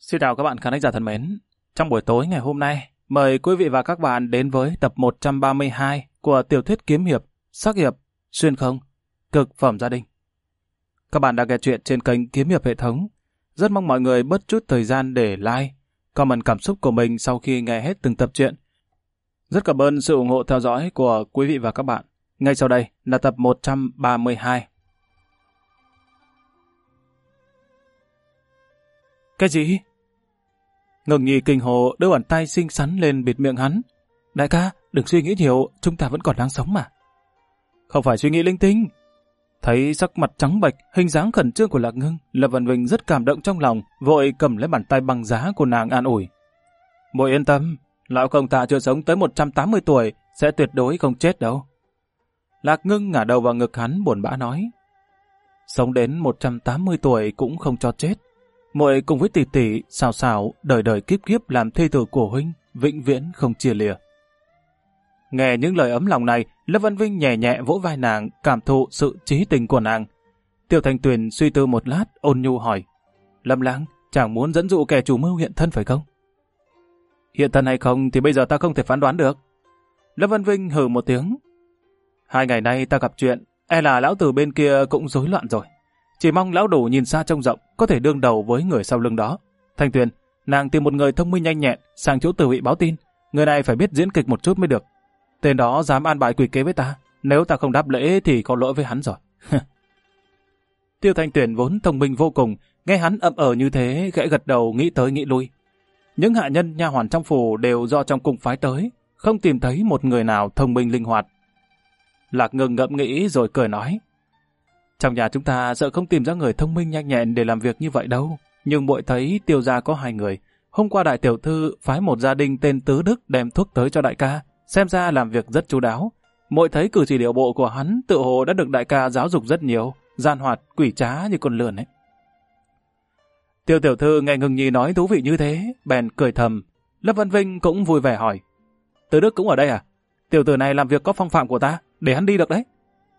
Xin chào các bạn khán giả thân mến. Trong buổi tối ngày hôm nay, mời quý vị và các bạn đến với tập 132 của tiểu thuyết kiếm hiệp, sắc hiệp, xuyên không, cực phẩm gia đình. Các bạn đang nghe chuyện trên kênh Kiếm Hiệp Hệ Thống. Rất mong mọi người bớt chút thời gian để like, comment cảm xúc của mình sau khi nghe hết từng tập truyện. Rất cảm ơn sự ủng hộ theo dõi của quý vị và các bạn. Ngay sau đây là tập 132. Cái gì? Ngừng Nhi kinh hồ đưa bàn tay xinh xắn lên bịt miệng hắn. Đại ca, đừng suy nghĩ nhiều, chúng ta vẫn còn đang sống mà. Không phải suy nghĩ linh tinh. Thấy sắc mặt trắng bệch, hình dáng khẩn trương của Lạc Ngưng, Lâm Vân Vinh rất cảm động trong lòng, vội cầm lấy bàn tay bằng giá của nàng an ủi. Muội yên tâm, lão công ta chưa sống tới 180 tuổi, sẽ tuyệt đối không chết đâu. Lạc Ngưng ngả đầu vào ngực hắn buồn bã nói. Sống đến 180 tuổi cũng không cho chết. Muội cùng với tỷ tỷ xào xào đời đời kiếp kiếp làm thê tử của huynh, vĩnh viễn không chia lìa. Nghe những lời ấm lòng này, Lâm Văn Vinh nhẹ nhẹ vỗ vai nàng, cảm thụ sự trí tình của nàng. Tiêu Thanh Tuyền suy tư một lát, ôn nhu hỏi. Lâm Lang, chàng muốn dẫn dụ kẻ chủ mưu hiện thân phải không? Hiện thân hay không thì bây giờ ta không thể phán đoán được. Lâm Văn Vinh hừ một tiếng. 2 ngày nay ta gặp chuyện, e là lão tử bên kia cũng rối loạn rồi. Chỉ mong lão đủ nhìn xa trông rộng, có thể đương đầu với người sau lưng đó. Thanh Tuyền, nàng tìm một người thông minh nhanh nhẹn, sang chỗ Tử Vị báo tin. Người này phải biết diễn kịch một chút mới được. Tên đó dám an bài quỷ kế với ta, nếu ta không đáp lễ thì có lỗi với hắn rồi. Tiêu Thanh Tuyền vốn thông minh vô cùng, nghe hắn ậm ờ như thế, khẽ gật đầu nghĩ tới nghĩ lui. Những hạ nhân nha hoàn trong phủ đều do trong cung phái tới, không tìm thấy một người nào thông minh linh hoạt. Lạc Ngưng ngẫm nghĩ rồi cười nói. Trong nhà chúng ta sợ không tìm ra người thông minh nhanh nhẹn để làm việc như vậy đâu. Nhưng muội thấy Tiêu gia có 2 người. Hôm qua đại tiểu thư phái một gia đình tên Tứ Đức đem thuốc tới cho đại ca. Xem ra làm việc rất chu đáo. Muội thấy cử chỉ điệu bộ của hắn tự hồ đã được đại ca giáo dục rất nhiều. Gian hoạt, quỷ trá như con lươn ấy. Tiêu tiểu thư nghe Ngưng Nhi nói thú vị như thế, bèn cười thầm. Lâm Văn Vinh cũng vui vẻ hỏi. Tứ Đức cũng ở đây à? Tiểu tử này làm việc có phong phạm của ta, để hắn đi được đấy.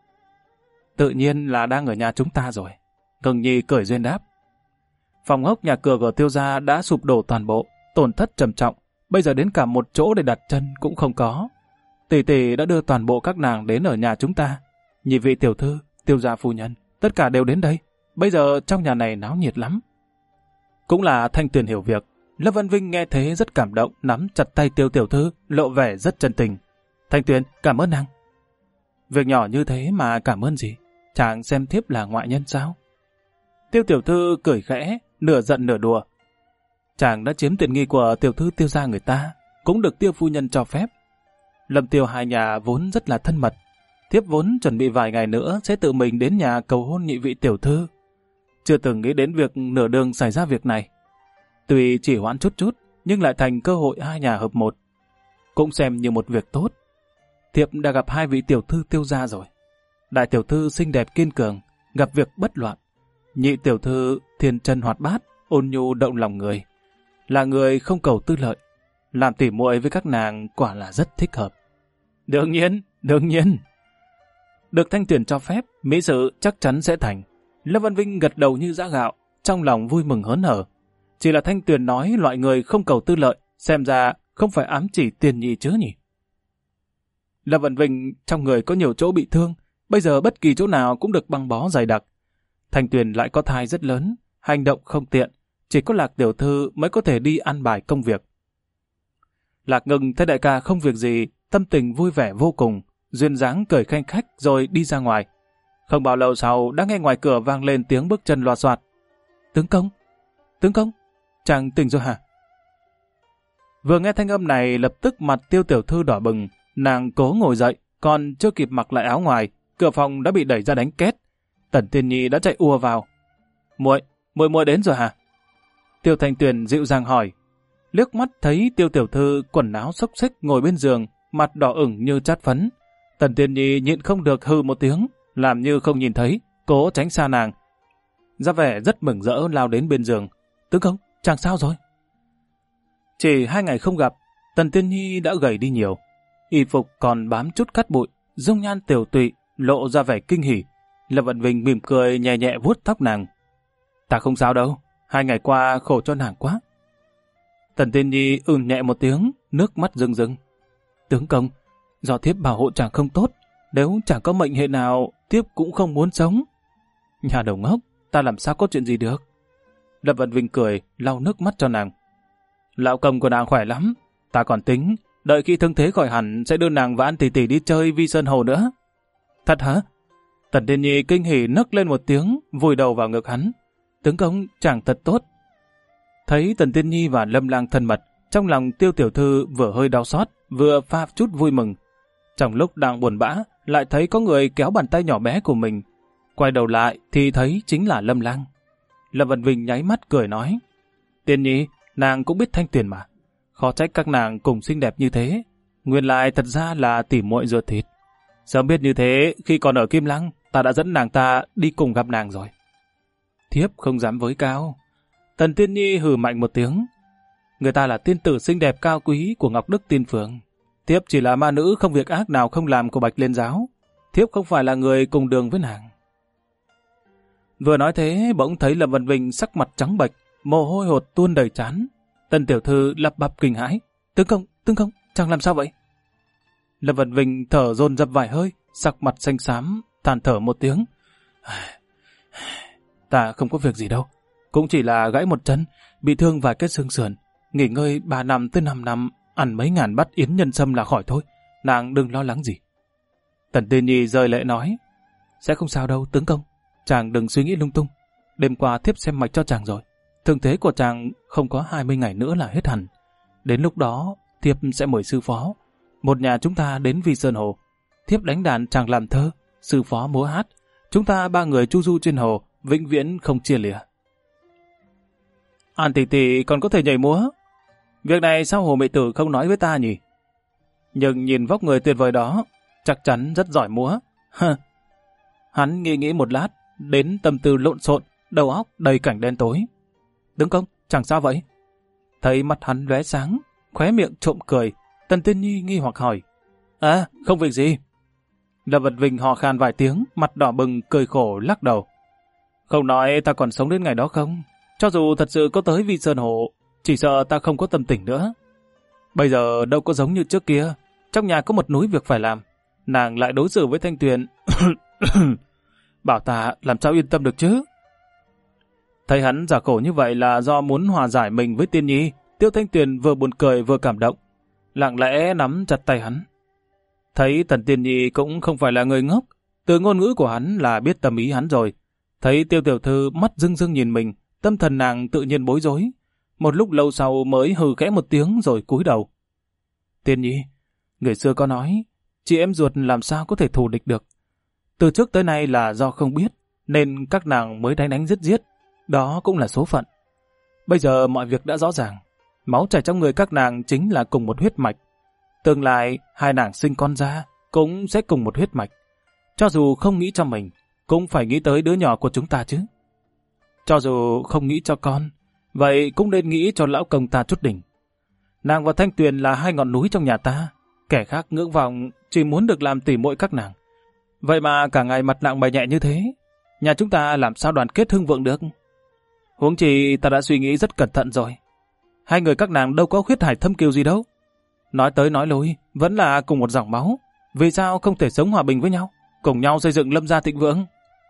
Tự nhiên là đang ở nhà chúng ta rồi. Ngưng Nhi cười duyên đáp. Phòng ốc nhà cửa của Tiêu gia đã sụp đổ toàn bộ, tổn thất trầm trọng. Bây giờ đến cả một chỗ để đặt chân cũng không có. Tỷ tỷ đã đưa toàn bộ các nàng đến ở nhà chúng ta. Nhị vị tiểu thư, Tiêu gia phu nhân, tất cả đều đến đây. Bây giờ trong nhà này náo nhiệt lắm. Cũng là Thanh Tuyền hiểu việc. Lâm Văn Vinh nghe thế rất cảm động, nắm chặt tay Tiêu tiểu thư, lộ vẻ rất chân tình. Thanh Tuyền, cảm ơn nàng. Việc nhỏ như thế mà cảm ơn gì? Chàng xem thiếp là ngoại nhân sao? Tiêu tiểu thư cười khẽ, nửa giận nửa đùa. Chàng đã chiếm tiện nghi của tiểu thư Tiêu gia người ta, cũng được Tiêu phu nhân cho phép. Lâm Tiêu hai nhà vốn rất là thân mật. Thiếp vốn chuẩn bị vài ngày nữa sẽ tự mình đến nhà cầu hôn nhị vị tiểu thư. Chưa từng nghĩ đến việc nửa đường xảy ra việc này. Tuy chỉ hoãn chút chút, nhưng lại thành cơ hội hai nhà hợp một. Cũng xem như một việc tốt. Thiếp đã gặp 2 vị tiểu thư Tiêu gia rồi. Đại tiểu thư xinh đẹp kiên cường, gặp việc bất loạn. Nhị tiểu thư thiên chân hoạt bát, ôn nhu động lòng người. Là người không cầu tư lợi. Làm tỉ muội với các nàng quả là rất thích hợp. Đương nhiên, đương nhiên. Được Thanh Tuyền cho phép, mỹ sự chắc chắn sẽ thành. Lâm Văn Vinh gật đầu như giã gạo, trong lòng vui mừng hớn hở. Chỉ là Thanh Tuyền nói loại người không cầu tư lợi, xem ra không phải ám chỉ Tiền Nhi chứ nhỉ. Lâm Văn Vinh trong người có nhiều chỗ bị thương, bây giờ bất kỳ chỗ nào cũng được băng bó dày đặc. Thanh Tuyền lại có thai rất lớn, hành động không tiện, chỉ có Lạc tiểu thư mới có thể đi ăn bài công việc. Lạc Ngưng thấy đại ca không việc gì, tâm tình vui vẻ vô cùng, duyên dáng cười khanh khách rồi đi ra ngoài. Không bao lâu sau đã nghe ngoài cửa vang lên tiếng bước chân loa xoạt. Tướng công, chàng tỉnh rồi hả? Vừa nghe thanh âm này lập tức mặt Tiêu tiểu thư đỏ bừng, nàng cố ngồi dậy, còn chưa kịp mặc lại áo ngoài, cửa phòng đã bị đẩy ra đánh két. Tần Tiên Nhi đã chạy ùa vào. Muội đến rồi hả? Tiêu Thanh Tuyền dịu dàng hỏi. Liếc mắt thấy Tiêu tiểu thư quần áo xốc xếch ngồi bên giường, mặt đỏ ửng như chát phấn. Tần Tiên Nhi nhịn không được hừ một tiếng, làm như không nhìn thấy, cố tránh xa nàng. Ra vẻ rất mừng rỡ lao đến bên giường. Tướng công, chàng sao rồi? Chỉ 2 ngày không gặp, Tần Tiên Nhi đã gầy đi nhiều. Y phục còn bám chút cát bụi, dung nhan tiểu tụy, lộ ra vẻ kinh hỉ. Lâm Vận Vinh mỉm cười nhẹ nhẹ vuốt tóc nàng. Ta không sao đâu, 2 ngày qua khổ cho nàng quá. Tần Tiên Nhi nhẹ một tiếng, nước mắt rưng rưng. Tướng công, do thiếp bảo hộ chàng không tốt, nếu chẳng có mệnh hệ nào, thiếp cũng không muốn sống. Nhà đầu ngốc, ta làm sao có chuyện gì được? Lâm Vận Vinh cười, lau nước mắt cho nàng. Lão công của nàng khỏe lắm, ta còn tính, đợi khi thương thế khỏi hẳn sẽ đưa nàng và An tỷ tỷ đi chơi Vi Sơn Hồ nữa. Thật hả? Tần Tiên Nhi kinh hỉ nấc lên một tiếng, vùi đầu vào ngực hắn. Tướng công, chàng thật tốt. Thấy Tần Tiên Nhi và Lâm Lang thân mật, trong lòng Tiêu tiểu thư vừa hơi đau xót, vừa pha chút vui mừng. Trong lúc đang buồn bã, lại thấy có người kéo bàn tay nhỏ bé của mình. Quay đầu lại thì thấy chính là Lâm Lang. Lâm Vận Vinh nháy mắt cười nói, Tiên Nhi, nàng cũng biết Thanh Tuyền mà. Khó trách các nàng cùng xinh đẹp như thế. Nguyên lại thật ra là tỉ muội ruột thịt. Sớm biết như thế, khi còn ở Kim Lăng, ta đã dẫn nàng ta đi cùng gặp nàng rồi. Thiếp không dám với cao. Tần Tiên Nhi hừ mạnh một tiếng. Người ta là tiên tử xinh đẹp cao quý của Ngọc Đức Tiên Phượng. Thiếp chỉ là ma nữ không việc ác nào không làm của Bạch Liên Giáo. Thiếp không phải là người cùng đường với nàng. Vừa nói thế, bỗng thấy Lâm Vận Vinh sắc mặt trắng bệch, mồ hôi hột tuôn đầy trán. Tần tiểu thư lắp bắp kinh hãi. Tướng công, chàng làm sao vậy? Lâm Vận Vinh thở dồn dập vài hơi, sắc mặt xanh xám, than thở một tiếng. Ta không có việc gì đâu, cũng chỉ là gãy một chân, bị thương vài kết xương sườn, nghỉ ngơi 3 năm tới 5 năm, ăn mấy ngàn bát yến nhân sâm là khỏi thôi, nàng đừng lo lắng gì. Tần Tiên Nhi rơi lệ nói, sẽ không sao đâu tướng công, chàng đừng suy nghĩ lung tung, đêm qua thiếp xem mạch cho chàng rồi, thương thế của chàng không có 20 ngày nữa là hết hẳn, đến lúc đó thiếp sẽ mời sư phó, một nhà chúng ta đến Vi Sơn Hồ, thiếp đánh đàn chàng làm thơ, sư phó múa hát, chúng ta 3 người chu du trên hồ, vĩnh viễn không chia lìa. An tỷ tỷ còn có thể nhảy múa. Việc này sao Hồ Mị Tử không nói với ta nhỉ? Nhưng nhìn vóc người tuyệt vời đó, chắc chắn rất giỏi múa. Hắn nghĩ một lát, đến tâm tư lộn xộn, đầu óc đầy cảnh đen tối. Tướng công, chẳng sao vậy? Thấy mắt hắn lóe sáng, khóe miệng trộm cười, Tần Tiên Nhi nghi hoặc hỏi. Không việc gì. Lâm Vận Vinh hò khan vài tiếng, mặt đỏ bừng, cười khổ lắc đầu. Không nói ta còn sống đến ngày đó không? Cho dù thật sự có tới Vi Sơn Hồ, chỉ sợ ta không có tâm tình nữa. Bây giờ đâu có giống như trước kia, trong nhà có một núi việc phải làm, nàng lại đối xử với Thanh Tuyền. Bảo ta làm sao yên tâm được chứ? Thấy hắn giả khổ như vậy là do muốn hòa giải mình với Tiên Nhi, Tiêu Thanh Tuyền vừa buồn cười vừa cảm động, lặng lẽ nắm chặt tay hắn. Thấy Tần Tiên Nhi cũng không phải là người ngốc, từ ngôn ngữ của hắn là biết tâm ý hắn rồi. Thấy Tiêu tiểu thư mắt rưng rưng nhìn mình, tâm thần nàng tự nhiên bối rối. Một lúc lâu sau mới hừ khẽ một tiếng rồi cúi đầu. Tiên Nhi, người xưa có nói, chị em ruột làm sao có thể thù địch được. Từ trước tới nay là do không biết, nên các nàng mới đánh giết giết. Đó cũng là số phận. Bây giờ mọi việc đã rõ ràng. Máu chảy trong người các nàng chính là cùng một huyết mạch. Tương lai hai nàng sinh con ra cũng sẽ cùng một huyết mạch. Cho dù không nghĩ cho mình, cũng phải nghĩ tới đứa nhỏ của chúng ta chứ. Cho dù không nghĩ cho con, vậy cũng nên nghĩ cho lão công ta chút đỉnh. Nàng và Thanh Tuyền là 2 ngọn núi trong nhà ta. Kẻ khác ngưỡng vọng chỉ muốn được làm tỉ muội các nàng. Vậy mà cả ngày mặt nặng mày nhẹ như thế, nhà chúng ta làm sao đoàn kết hưng vượng được? Huống chi ta đã suy nghĩ rất cẩn thận rồi. 2 người các nàng đâu có huyết hải thâm kiều gì đâu. Nói tới nói lui, vẫn là cùng một dòng máu. Vì sao không thể sống hòa bình với nhau, cùng nhau xây dựng Lâm gia thịnh vượng?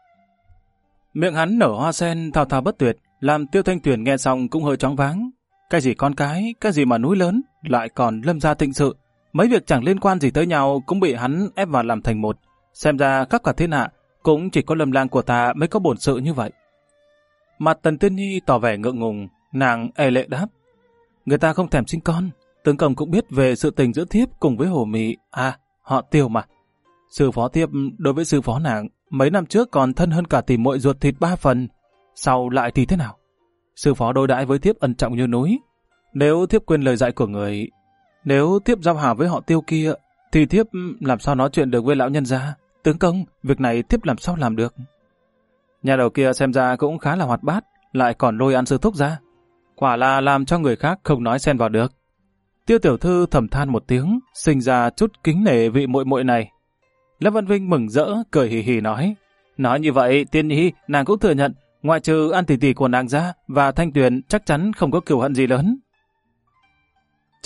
Miệng hắn nở hoa sen thao thao bất tuyệt, làm Tiêu Thanh Tuyền nghe xong cũng hơi choáng váng. Cái gì con cái, cái gì mà núi lớn, lại còn Lâm gia thịnh sự. Mấy việc chẳng liên quan gì tới nhau cũng bị hắn ép vào làm thành một. Xem ra khắp cả thiên hạ, cũng chỉ có Lâm lang của ta mới có bổn sự như vậy. Mặt Tần Tiên Nhi tỏ vẻ ngượng ngùng, nàng e lệ đáp. Người ta không thèm sinh con, tướng công cũng biết về sự tình giữa thiếp cùng với Hồ Mị. Họ Tiêu mà. Sư phó thiếp đối với sư phó nàng, mấy năm trước còn thân hơn cả tỉ muội ruột thịt 3 phần. Sau lại thì thế nào? Sư phó đối đãi với thiếp ân trọng như núi. Nếu thiếp quên lời dạy của người, nếu thiếp giao hảo với họ Tiêu kia, thì thiếp làm sao nói chuyện được với lão nhân gia? Tướng công, việc này thiếp làm sao làm được? Nhà đầu kia xem ra cũng khá là hoạt bát, lại còn lôi ăn sư thúc ra. Quả là làm cho người khác không nói xen vào được. Tiêu tiểu thư thầm than một tiếng, sinh ra chút kính nể vị muội muội này. Lâm Văn Vinh mừng rỡ, cười hì hì nói. Nói như vậy, Tiên Nhi, nàng cũng thừa nhận, ngoại trừ An tỷ tỷ của nàng ra và Thanh Tuyền chắc chắn không có cừu hận gì lớn.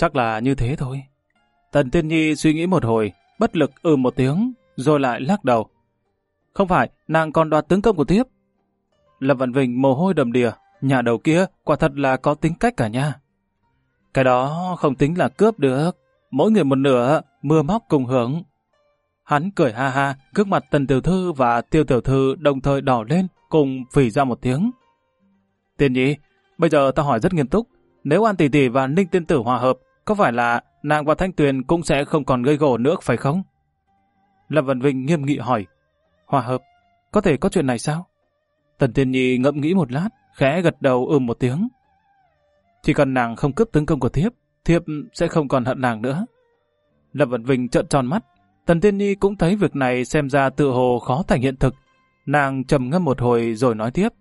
Chắc là như thế thôi. Tần Tiên Nhi suy nghĩ một hồi, bất lực một tiếng, rồi lại lắc đầu. Không phải, nàng còn đoạt tướng công của thiếp. Lâm Vạn Vinh mồ hôi đầm đìa, nhà đầu kia quả thật là có tính cách cả nha. Cái đó không tính là cướp được, mỗi người một nửa, mưa móc cùng hưởng. Hắn cười ha ha, gương mặt Tần tiểu thư và Tiêu tiểu thư đồng thời đỏ lên, cùng phì ra một tiếng. Tiên Nhi, bây giờ ta hỏi rất nghiêm túc, nếu An tỷ tỷ và Ninh tiên tử hòa hợp, có phải là nàng và Thanh Tuyền cũng sẽ không còn gây gổ nữa phải không? Lâm Vạn Vinh nghiêm nghị hỏi. Hòa hợp? Có thể có chuyện này sao? Tần Tiên Nhi ngẫm nghĩ một lát, khẽ gật đầu một tiếng. Chỉ cần nàng không cướp tướng công của thiếp, thiếp sẽ không còn hận nàng nữa. Lâm Vạn Vinh trợn tròn mắt. Tần Tiên Nhi cũng thấy việc này xem ra tự hồ khó thành hiện thực. Nàng trầm ngâm một hồi rồi nói tiếp.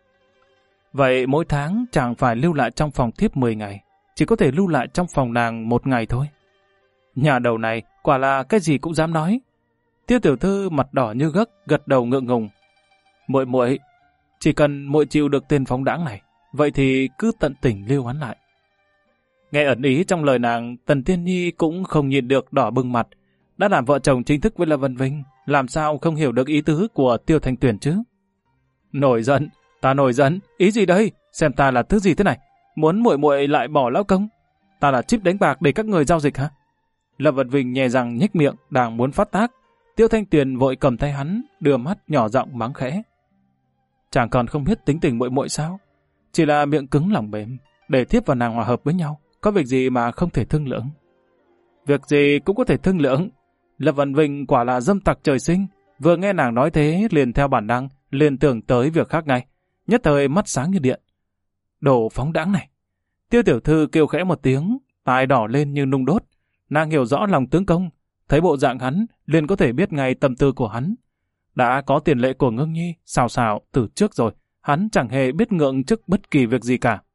Vậy mỗi tháng chàng phải lưu lại trong phòng thiếp 10 ngày, chỉ có thể lưu lại trong phòng nàng 1 ngày thôi. Nhà đầu này quả là cái gì cũng dám nói. Tiêu tiểu thư mặt đỏ như gấc, gật đầu ngượng ngùng. Muội, chỉ cần muội chịu được tên phóng đãng này, vậy thì cứ tận tình lưu hắn lại. Nghe ẩn ý trong lời nàng, Tần Tiên Nhi cũng không nhịn được đỏ bừng mặt. Đã làm vợ chồng chính thức với Lâm Vân Vinh, làm sao không hiểu được ý tứ của Tiêu Thanh Tuyền chứ? Nổi giận, ta nổi giận, ý gì đây? Xem ta là thứ gì thế này? Muốn muội lại bỏ lão công? Ta là chip đánh bạc để các người giao dịch hả? Lâm Vân Vinh nhè răng nhếch miệng, đang muốn phát tác. Tiêu Thanh Tuyền vội cầm tay hắn, đưa mắt nhỏ giọng mắng khẽ. Chàng còn không biết tính tình muội sao? Chỉ là miệng cứng lòng mềm, để thiếp và nàng hòa hợp với nhau, có việc gì mà không thể thương lượng? Việc gì cũng có thể thương lượng. Lâm Vân Vinh quả là dâm tặc trời sinh, vừa nghe nàng nói thế liền theo bản năng, liền tưởng tới việc khác ngay, nhất thời mắt sáng như điện. Đồ phóng đãng này! Tiêu tiểu thư kêu khẽ một tiếng, tai đỏ lên như nung đốt. Nàng hiểu rõ lòng tướng công, thấy bộ dạng hắn liền có thể biết ngay tâm tư của hắn. Đã có tiền lệ của Ngưng Nhi xào từ trước rồi, hắn chẳng hề biết ngượng trước bất kỳ việc gì cả.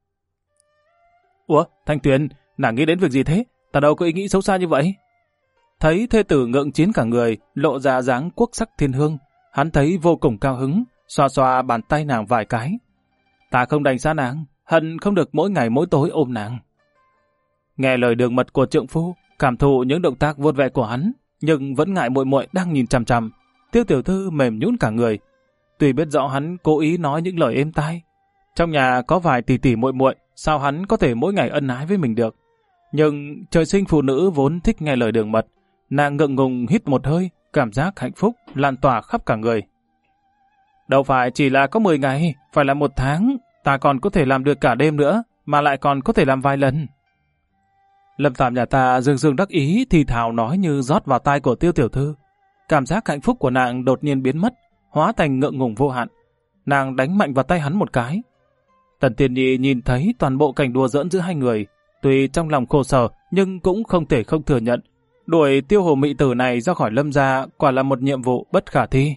Ủa, Thanh Tuyền, nàng nghĩ đến việc gì thế? Ta đâu có ý nghĩ xấu xa như vậy. Thấy thê tử ngượng chín cả người, lộ ra dáng quốc sắc thiên hương, hắn thấy vô cùng cao hứng, xoa xoa bàn tay nàng vài cái. Ta không đành xa nàng, hận không được mỗi ngày mỗi tối ôm nàng. Nghe lời đường mật của trượng phu, cảm thụ những động tác vuốt ve của hắn, nhưng vẫn ngại muội đang nhìn chằm chằm. Tiêu tiểu thư mềm nhũn cả người. Tuy biết rõ hắn cố ý nói những lời êm tai, trong nhà có vài tỷ tỷ muội, sao hắn có thể mỗi ngày ân ái với mình được? Nhưng trời sinh phụ nữ vốn thích nghe lời đường mật, nàng ngượng ngùng hít một hơi, cảm giác hạnh phúc lan tỏa khắp cả người. Đâu phải chỉ là có 10 ngày, phải là 1 tháng, ta còn có thể làm được cả đêm nữa, mà lại còn có thể làm vài lần. Lâm Tạm nhà ta dương đắc ý thì thào nói như rót vào tai của Tiêu tiểu thư. Cảm giác hạnh phúc của nàng đột nhiên biến mất, hóa thành ngượng ngùng vô hạn. Nàng đánh mạnh vào tay hắn một cái. Tần Tiên Nhi nhìn thấy toàn bộ cảnh đùa giỡn giữa hai người, tuy trong lòng khổ sở nhưng cũng không thể không thừa nhận, đuổi Tiêu hồ mị tử này ra khỏi Lâm gia quả là một nhiệm vụ bất khả thi.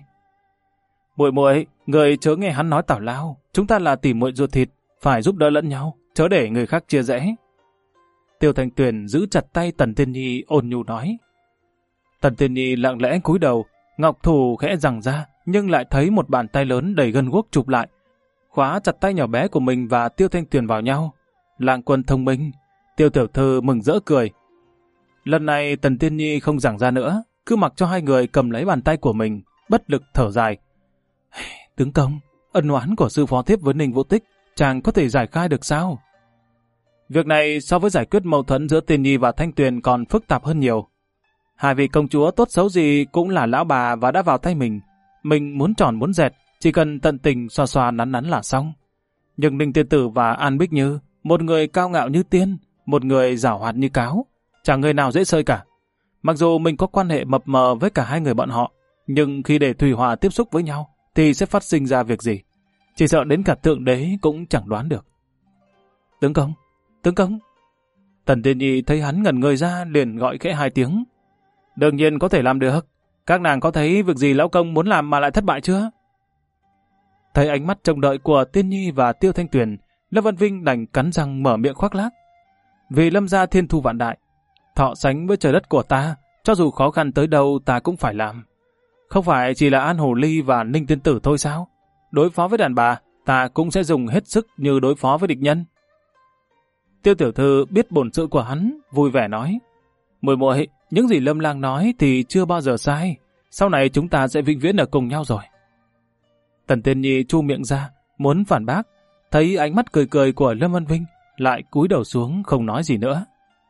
Muội, người chớ nghe hắn nói tào lao, chúng ta là tỉ muội ruột thịt, phải giúp đỡ lẫn nhau, chớ để người khác chia rẽ. Tiêu Thanh Tuyền giữ chặt tay Tần Tiên Nhi ôn nhu nói. Tần Tiên Nhi lặng lẽ cúi đầu, ngọc thủ khẽ giằng ra, nhưng lại thấy một bàn tay lớn đầy gân guốc chụp lại, khóa chặt tay nhỏ bé của mình và Tiêu Thanh Tuyền vào nhau. Lạng quân thông minh, Tiêu tiểu thư mừng rỡ cười. Lần này Tần Tiên Nhi không giằng ra nữa, cứ mặc cho hai người cầm lấy bàn tay của mình, bất lực thở dài. Tướng công, ân oán của sư phó thiếp với Ninh Vũ Tích, chàng có thể giải khai được sao? Việc này so với giải quyết mâu thuẫn giữa Tiên Nhi và Thanh Tuyền còn phức tạp hơn nhiều. Hai vị công chúa tốt xấu gì cũng là lão bà và đã vào tay mình. Mình muốn tròn muốn dẹt, chỉ cần tận tình xoa xoa nắn nắn là xong. Nhưng Ninh Tiên Tử và An Bích Như, một người cao ngạo như tiên, một người giảo hoạt như cáo, chẳng người nào dễ sơi cả. Mặc dù mình có quan hệ mập mờ với cả hai người bọn họ, nhưng khi để Thủy Hòa tiếp xúc với nhau, thì sẽ phát sinh ra việc gì. Chỉ sợ đến cả Thượng Đế cũng chẳng đoán được. Tướng công! Tần Tiên Nhi thấy hắn ngẩn người ra liền gọi khẽ 2 tiếng. Đương nhiên có thể làm được. Các nàng có thấy việc gì lão công muốn làm mà lại thất bại chưa? Thấy ánh mắt trông đợi của Tiên Nhi và Tiêu Thanh Tuyền, Lâm Vân Vinh đành cắn răng mở miệng khoác lác. Vì Lâm gia thiên thu vạn đại, thọ sánh với trời đất của ta, cho dù khó khăn tới đâu ta cũng phải làm. Không phải chỉ là An Hồ Ly và Ninh Tiên Tử thôi sao? Đối phó với đàn bà, ta cũng sẽ dùng hết sức như đối phó với địch nhân. Tiêu tiểu thư biết bổn sự của hắn, vui vẻ nói. Muội muội, những gì Lâm Lang nói thì chưa bao giờ sai. Sau này chúng ta sẽ vĩnh viễn ở cùng nhau rồi. Tần Tiên Nhi chu miệng ra, muốn phản bác, thấy ánh mắt cười cười của Lâm Văn Vinh, lại cúi đầu xuống không nói gì nữa.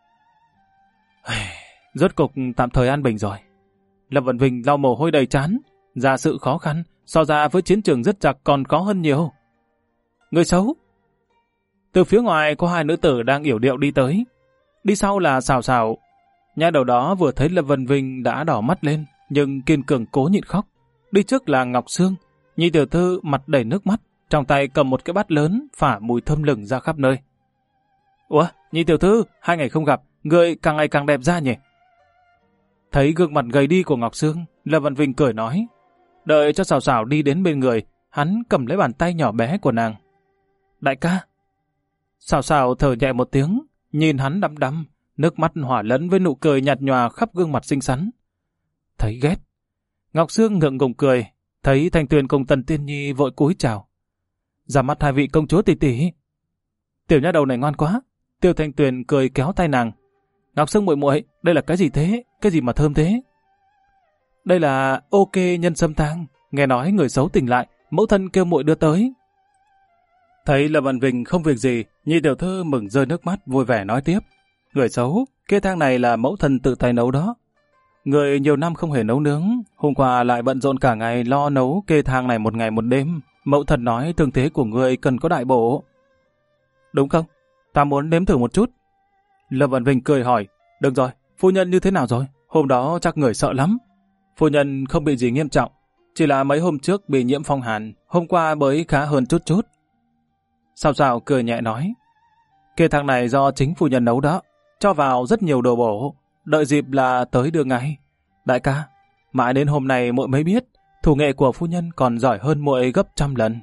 Rốt cục tạm thời an bình rồi. Lâm Văn Vinh lau mồ hôi đầy trán, ra sự khó khăn, so ra với chiến trường rất chặt còn khó hơn nhiều. Người xấu. Từ phía ngoài có hai nữ tử đang yểu điệu đi tới. Đi sau là Sào Sào. Nha đầu đó vừa thấy Lâm Văn Vinh đã đỏ mắt lên, nhưng kiên cường cố nhịn khóc. Đi trước là Ngọc Sương, nhị tiểu thư mặt đầy nước mắt, trong tay cầm một cái bát lớn, phả mùi thơm lừng ra khắp nơi. Ủa, nhị tiểu thư, 2 ngày không gặp, người càng ngày càng đẹp ra nhỉ? Thấy gương mặt gầy đi của Ngọc Sương, Lâm Văn Vinh cười nói. Đợi cho Sào Sào đi đến bên người, hắn cầm lấy bàn tay nhỏ bé của nàng. Đại ca. Sào Sào thở nhẹ một tiếng, nhìn hắn đăm đăm, nước mắt hòa lẫn với nụ cười nhạt nhòa khắp gương mặt xinh xắn. Thấy ghét. Ngọc Sương ngượng ngùng cười, thấy Thanh Tuyền cùng Tần Tiên Nhi vội cúi chào. Ra mắt hai vị công chúa tỷ tỷ. Tiểu nha đầu này ngoan quá. Tiêu Thanh Tuyền cười kéo tay nàng. Ngọc Sương muội muội, đây là cái gì thế? Cái gì mà thơm thế? Đây là ok nhân sâm tang. Nghe nói người xấu tỉnh lại, mẫu thân kêu muội đưa tới. Thấy Lâm Văn Vinh không việc gì, nhị tiểu thư mừng rơi nước mắt vui vẻ nói tiếp. Người xấu, cái thang này là mẫu thân tự tay nấu đó. Người nhiều năm không hề nấu nướng, hôm qua lại bận rộn cả ngày lo nấu kê thang này một ngày một đêm. Mẫu thân nói thương thế của người cần có đại bổ. Đúng không? Ta muốn nếm thử một chút. Lâm Văn Vinh cười hỏi. Được rồi, phu nhân như thế nào rồi? Hôm đó chắc người sợ lắm. Phu nhân không bị gì nghiêm trọng, chỉ là mấy hôm trước bị nhiễm phong hàn, hôm qua mới khá hơn chút chút. Sào Sào cười nhẹ nói. Kê thang này do chính phu nhân nấu đó, cho vào rất nhiều đồ bổ, đợi dịp là tới đưa ngay. Đại ca, mãi đến hôm nay muội mới biết, thủ nghệ của phu nhân còn giỏi hơn muội gấp 100 lần.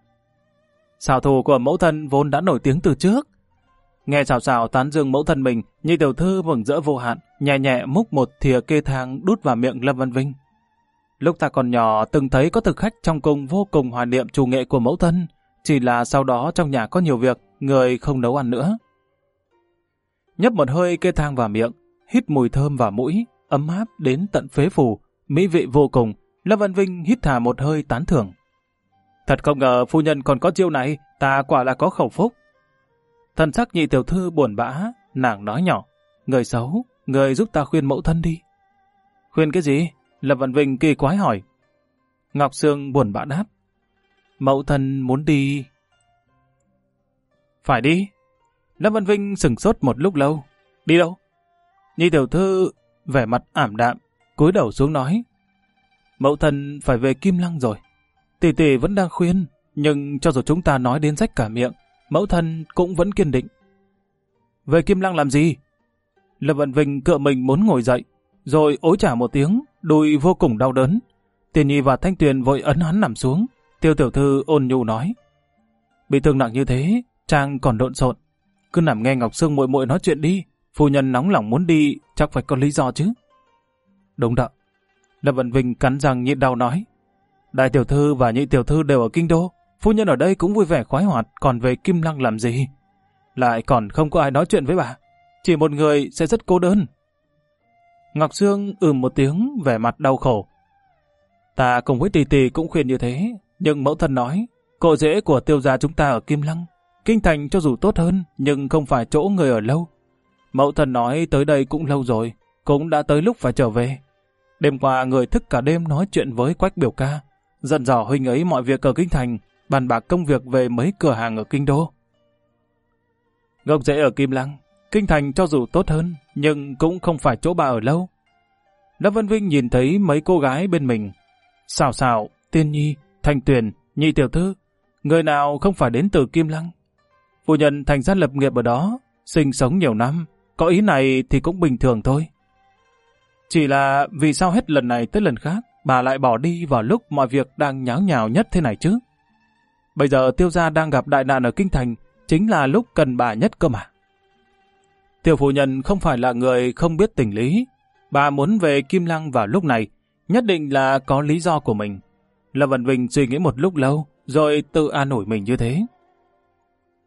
Xào thủ của mẫu thân vốn đã nổi tiếng từ trước. Nghe Sào Sào tán dương mẫu thân mình, nhị tiểu thư mừng rỡ vô hạn, nhẹ nhẹ múc một thìa kê thang đút vào miệng Lâm Văn Vinh. Lúc ta còn nhỏ từng thấy có thực khách trong cung vô cùng hoài niệm chủ nghệ của mẫu thân, chỉ là sau đó trong nhà có nhiều việc, người không nấu ăn nữa. Nhấp một hơi kê thang vào miệng, hít mùi thơm vào mũi, ấm áp đến tận phế phủ, mỹ vị vô cùng. Lâm Văn Vinh hít thả một hơi tán thưởng. Thật không ngờ phu nhân còn có chiêu này, ta quả là có khẩu phúc. Thần sắc nhị tiểu thư buồn bã, nàng nói nhỏ. Người xấu, người giúp ta khuyên mẫu thân đi. Khuyên cái gì? Lâm Văn Vinh kỳ quái hỏi. Ngọc Sương buồn bã đáp. Mẫu thân muốn đi. Phải đi. Lâm Văn Vinh sửng sốt một lúc lâu. Đi đâu? Nhị tiểu thư vẻ mặt ảm đạm, cúi đầu xuống nói. Mẫu thân phải về Kim Lăng rồi. Tỷ tỷ vẫn đang khuyên, nhưng cho dù chúng ta nói đến rách cả miệng, mẫu thân cũng vẫn kiên định. Về Kim Lăng làm gì? Lâm Văn Vinh cựa mình muốn ngồi dậy, rồi ối chả một tiếng, đùi vô cùng đau đớn. Tiên Nhi và Thanh Tuyền vội ấn hắn nằm xuống. Tiêu tiểu thư ôn nhu nói. Bị thương nặng như thế, Trang còn lộn xộn. Cứ nằm nghe Ngọc Sương muội muội nói chuyện đi. Phu nhân nóng lòng muốn đi, chắc phải có lý do chứ. Đúng đó. Lâm Văn Vinh cắn răng nhịn đau nói. Đại tiểu thư và nhị tiểu thư đều ở kinh đô. Phu nhân ở đây cũng vui vẻ khoái hoạt, còn về Kim Lăng làm gì? Lại còn không có ai nói chuyện với bà. Chỉ một người sẽ rất cô đơn. Ngọc Sương một tiếng, vẻ mặt đau khổ. Ta cùng với tỷ tỷ cũng khuyên như thế, nhưng mẫu thân nói, cội rễ của Tiêu gia chúng ta ở Kim Lăng, kinh thành cho dù tốt hơn, nhưng không phải chỗ người ở lâu. Mẫu thân nói tới đây cũng lâu rồi, cũng đã tới lúc phải trở về. Đêm qua người thức cả đêm nói chuyện với Quách biểu ca, dặn dò huynh ấy mọi việc ở kinh thành, bàn bạc công việc về mấy cửa hàng ở kinh đô. Gốc rễ ở Kim Lăng, kinh thành cho dù tốt hơn, nhưng cũng không phải chỗ bà ở lâu. Lâm Văn Vinh nhìn thấy mấy cô gái bên mình, Sào Sào, Tiên Nhi, Thanh Tuyền, nhị tiểu thư, người nào không phải đến từ Kim Lăng. Phu nhân thành ra lập nghiệp ở đó, sinh sống nhiều năm, có ý này thì cũng bình thường thôi. Chỉ là vì sao hết lần này tới lần khác, bà lại bỏ đi vào lúc mọi việc đang nháo nhào nhất thế này chứ? Bây giờ Tiêu gia đang gặp đại nạn ở kinh thành, chính là lúc cần bà nhất cơ mà. Tiêu phu nhân không phải là người không biết tình lý. Bà muốn về Kim Lăng vào lúc này, nhất định là có lý do của mình. Lâm Văn Vinh suy nghĩ một lúc lâu, rồi tự an ủi mình như thế.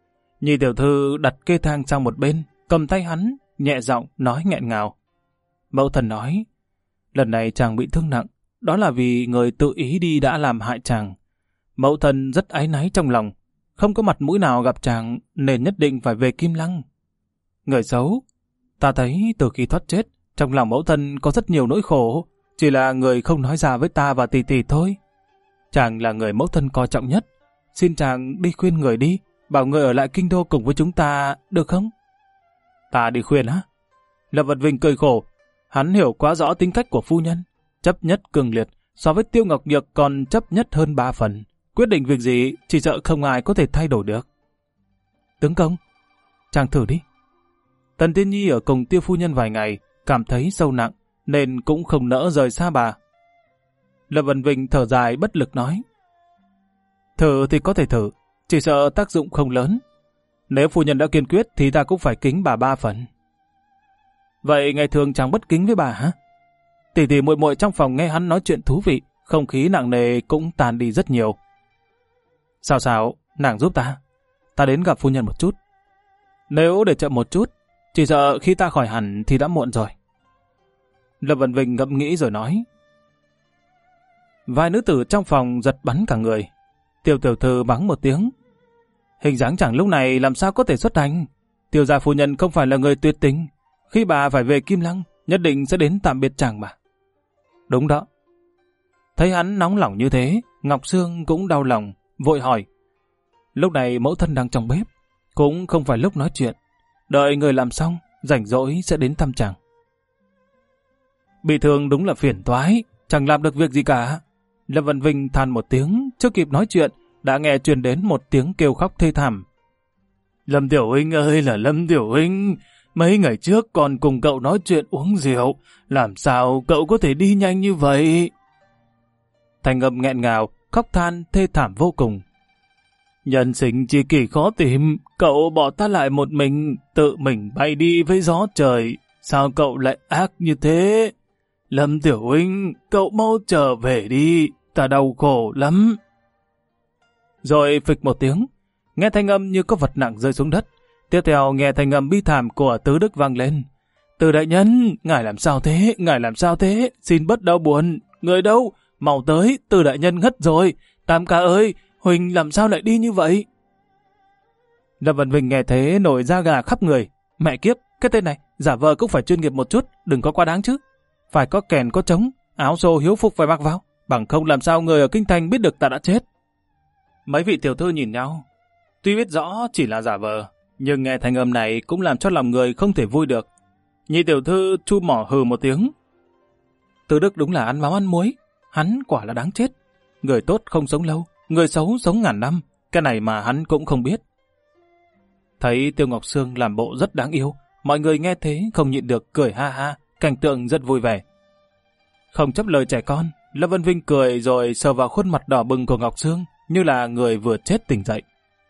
Nhi tiểu thư đặt cây thang sang một bên, cầm tay hắn, nhẹ giọng nói nghẹn ngào. Mẫu thân nói, lần này chàng bị thương nặng, đó là vì người tự ý đi đã làm hại chàng. Mẫu thân rất áy náy trong lòng, không có mặt mũi nào gặp chàng nên nhất định phải về Kim Lăng. Người xấu, ta thấy từ khi thoát chết, trong lòng mẫu thân có rất nhiều nỗi khổ, chỉ là người không nói ra với ta và tỷ tỷ thôi. Chàng là người mẫu thân coi trọng nhất, xin chàng đi khuyên người đi, bảo người ở lại kinh đô cùng với chúng ta, được không? Ta đi khuyên á? Lâm Vân Vinh cười khổ, hắn hiểu quá rõ tính cách của phu nhân, chấp nhất cường liệt, so với Tiêu Ngọc Nhược còn chấp nhất hơn 3 phần. Quyết định việc gì, chỉ sợ không ai có thể thay đổi được. Tướng công, chàng thử đi. Tần Tiên Nhi ở cùng Tiêu phu nhân vài ngày, cảm thấy sâu nặng, nên cũng không nỡ rời xa bà. Lâm Vân Vinh thở dài bất lực nói, thử thì có thể thử, chỉ sợ tác dụng không lớn. Nếu phu nhân đã kiên quyết thì ta cũng phải kính bà 3 phần. Vậy ngày thường chàng bất kính với bà hả? Tỷ tỷ muội muội trong phòng nghe hắn nói chuyện thú vị, không khí nặng nề cũng tàn đi rất nhiều. Sao, nàng giúp ta đến gặp phu nhân một chút. Nếu để chậm một chút, chỉ sợ khi ta khỏi hẳn thì đã muộn rồi. Lâm Vân Vinh ngẫm nghĩ rồi nói. Vài nữ tử trong phòng giật bắn cả người. Tiêu tiểu thư bắn một tiếng. Hình dáng chẳng lúc này làm sao có thể xuất hành. Tiêu gia phu nhân không phải là người tuyệt tình. Khi bà phải về Kim Lăng, nhất định sẽ đến tạm biệt chàng mà. Đúng đó. Thấy hắn nóng lòng như thế, Ngọc Sương cũng đau lòng, vội hỏi. Lúc này mẫu thân đang trong bếp, cũng không phải lúc nói chuyện. Đợi người làm xong, rảnh rỗi sẽ đến thăm chàng. Bị thương đúng là phiền toái, chẳng làm được việc gì cả. Lâm Văn Vinh than một tiếng, chưa kịp nói chuyện, đã nghe truyền đến một tiếng kêu khóc thê thảm. Lâm Tiểu Huynh ơi là Lâm Tiểu Huynh, mấy ngày trước còn cùng cậu nói chuyện uống rượu, làm sao cậu có thể đi nhanh như vậy? Thanh âm nghẹn ngào, khóc than thê thảm vô cùng. Nhân sinh chi kỷ khó tìm, cậu bỏ ta lại một mình, tự mình bay đi với gió trời, sao cậu lại ác như thế? Lâm Tiểu Huynh, cậu mau trở về đi, ta đau khổ lắm. Rồi phịch một tiếng, nghe thanh âm như có vật nặng rơi xuống đất. Tiếp theo nghe thanh âm bi thảm của Tứ Đức vang lên. Từ đại nhân, ngài làm sao thế, ngài làm sao thế, xin bớt đau buồn. Người đâu, mau tới, Từ đại nhân ngất rồi. Tam ca ơi, Huỳnh làm sao lại đi như vậy? Lâm Văn Vinh nghe thế nổi da gà khắp người. Mẹ kiếp, cái tên này, giả vờ cũng phải chuyên nghiệp một chút, đừng có quá đáng chứ. Phải có kèn có trống, áo xô hiếu phục phải mặc vào, bằng không làm sao người ở kinh thành biết được ta đã chết. Mấy vị tiểu thư nhìn nhau, tuy biết rõ chỉ là giả vờ, nhưng nghe thanh âm này cũng làm cho lòng người không thể vui được. Nhị tiểu thư chu mỏ hừ một tiếng. Từ Đức đúng là ăn máu ăn muối, hắn quả là đáng chết. Người tốt không sống lâu, người xấu sống ngàn năm, cái này mà hắn cũng không biết. Thấy Tiêu Ngọc Sương làm bộ rất đáng yêu, mọi người nghe thế không nhịn được cười ha ha, cảnh tượng rất vui vẻ. Không chấp lời trẻ con, Lâm Vân Vinh cười rồi sờ vào khuôn mặt đỏ bừng của Ngọc Sương như là người vừa chết tỉnh dậy.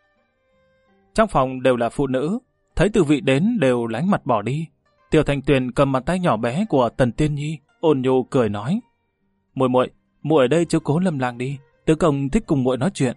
Trong phòng đều là phụ nữ, thấy Từ Vị đến đều lánh mặt bỏ đi. Tiêu Thanh Tuyền cầm bàn tay nhỏ bé của Tần Tiên Nhi, ôn nhu cười nói: "Muội muội, muội ở đây chiếu cố Lâm lang đi, Tứ công thích cùng muội nói chuyện."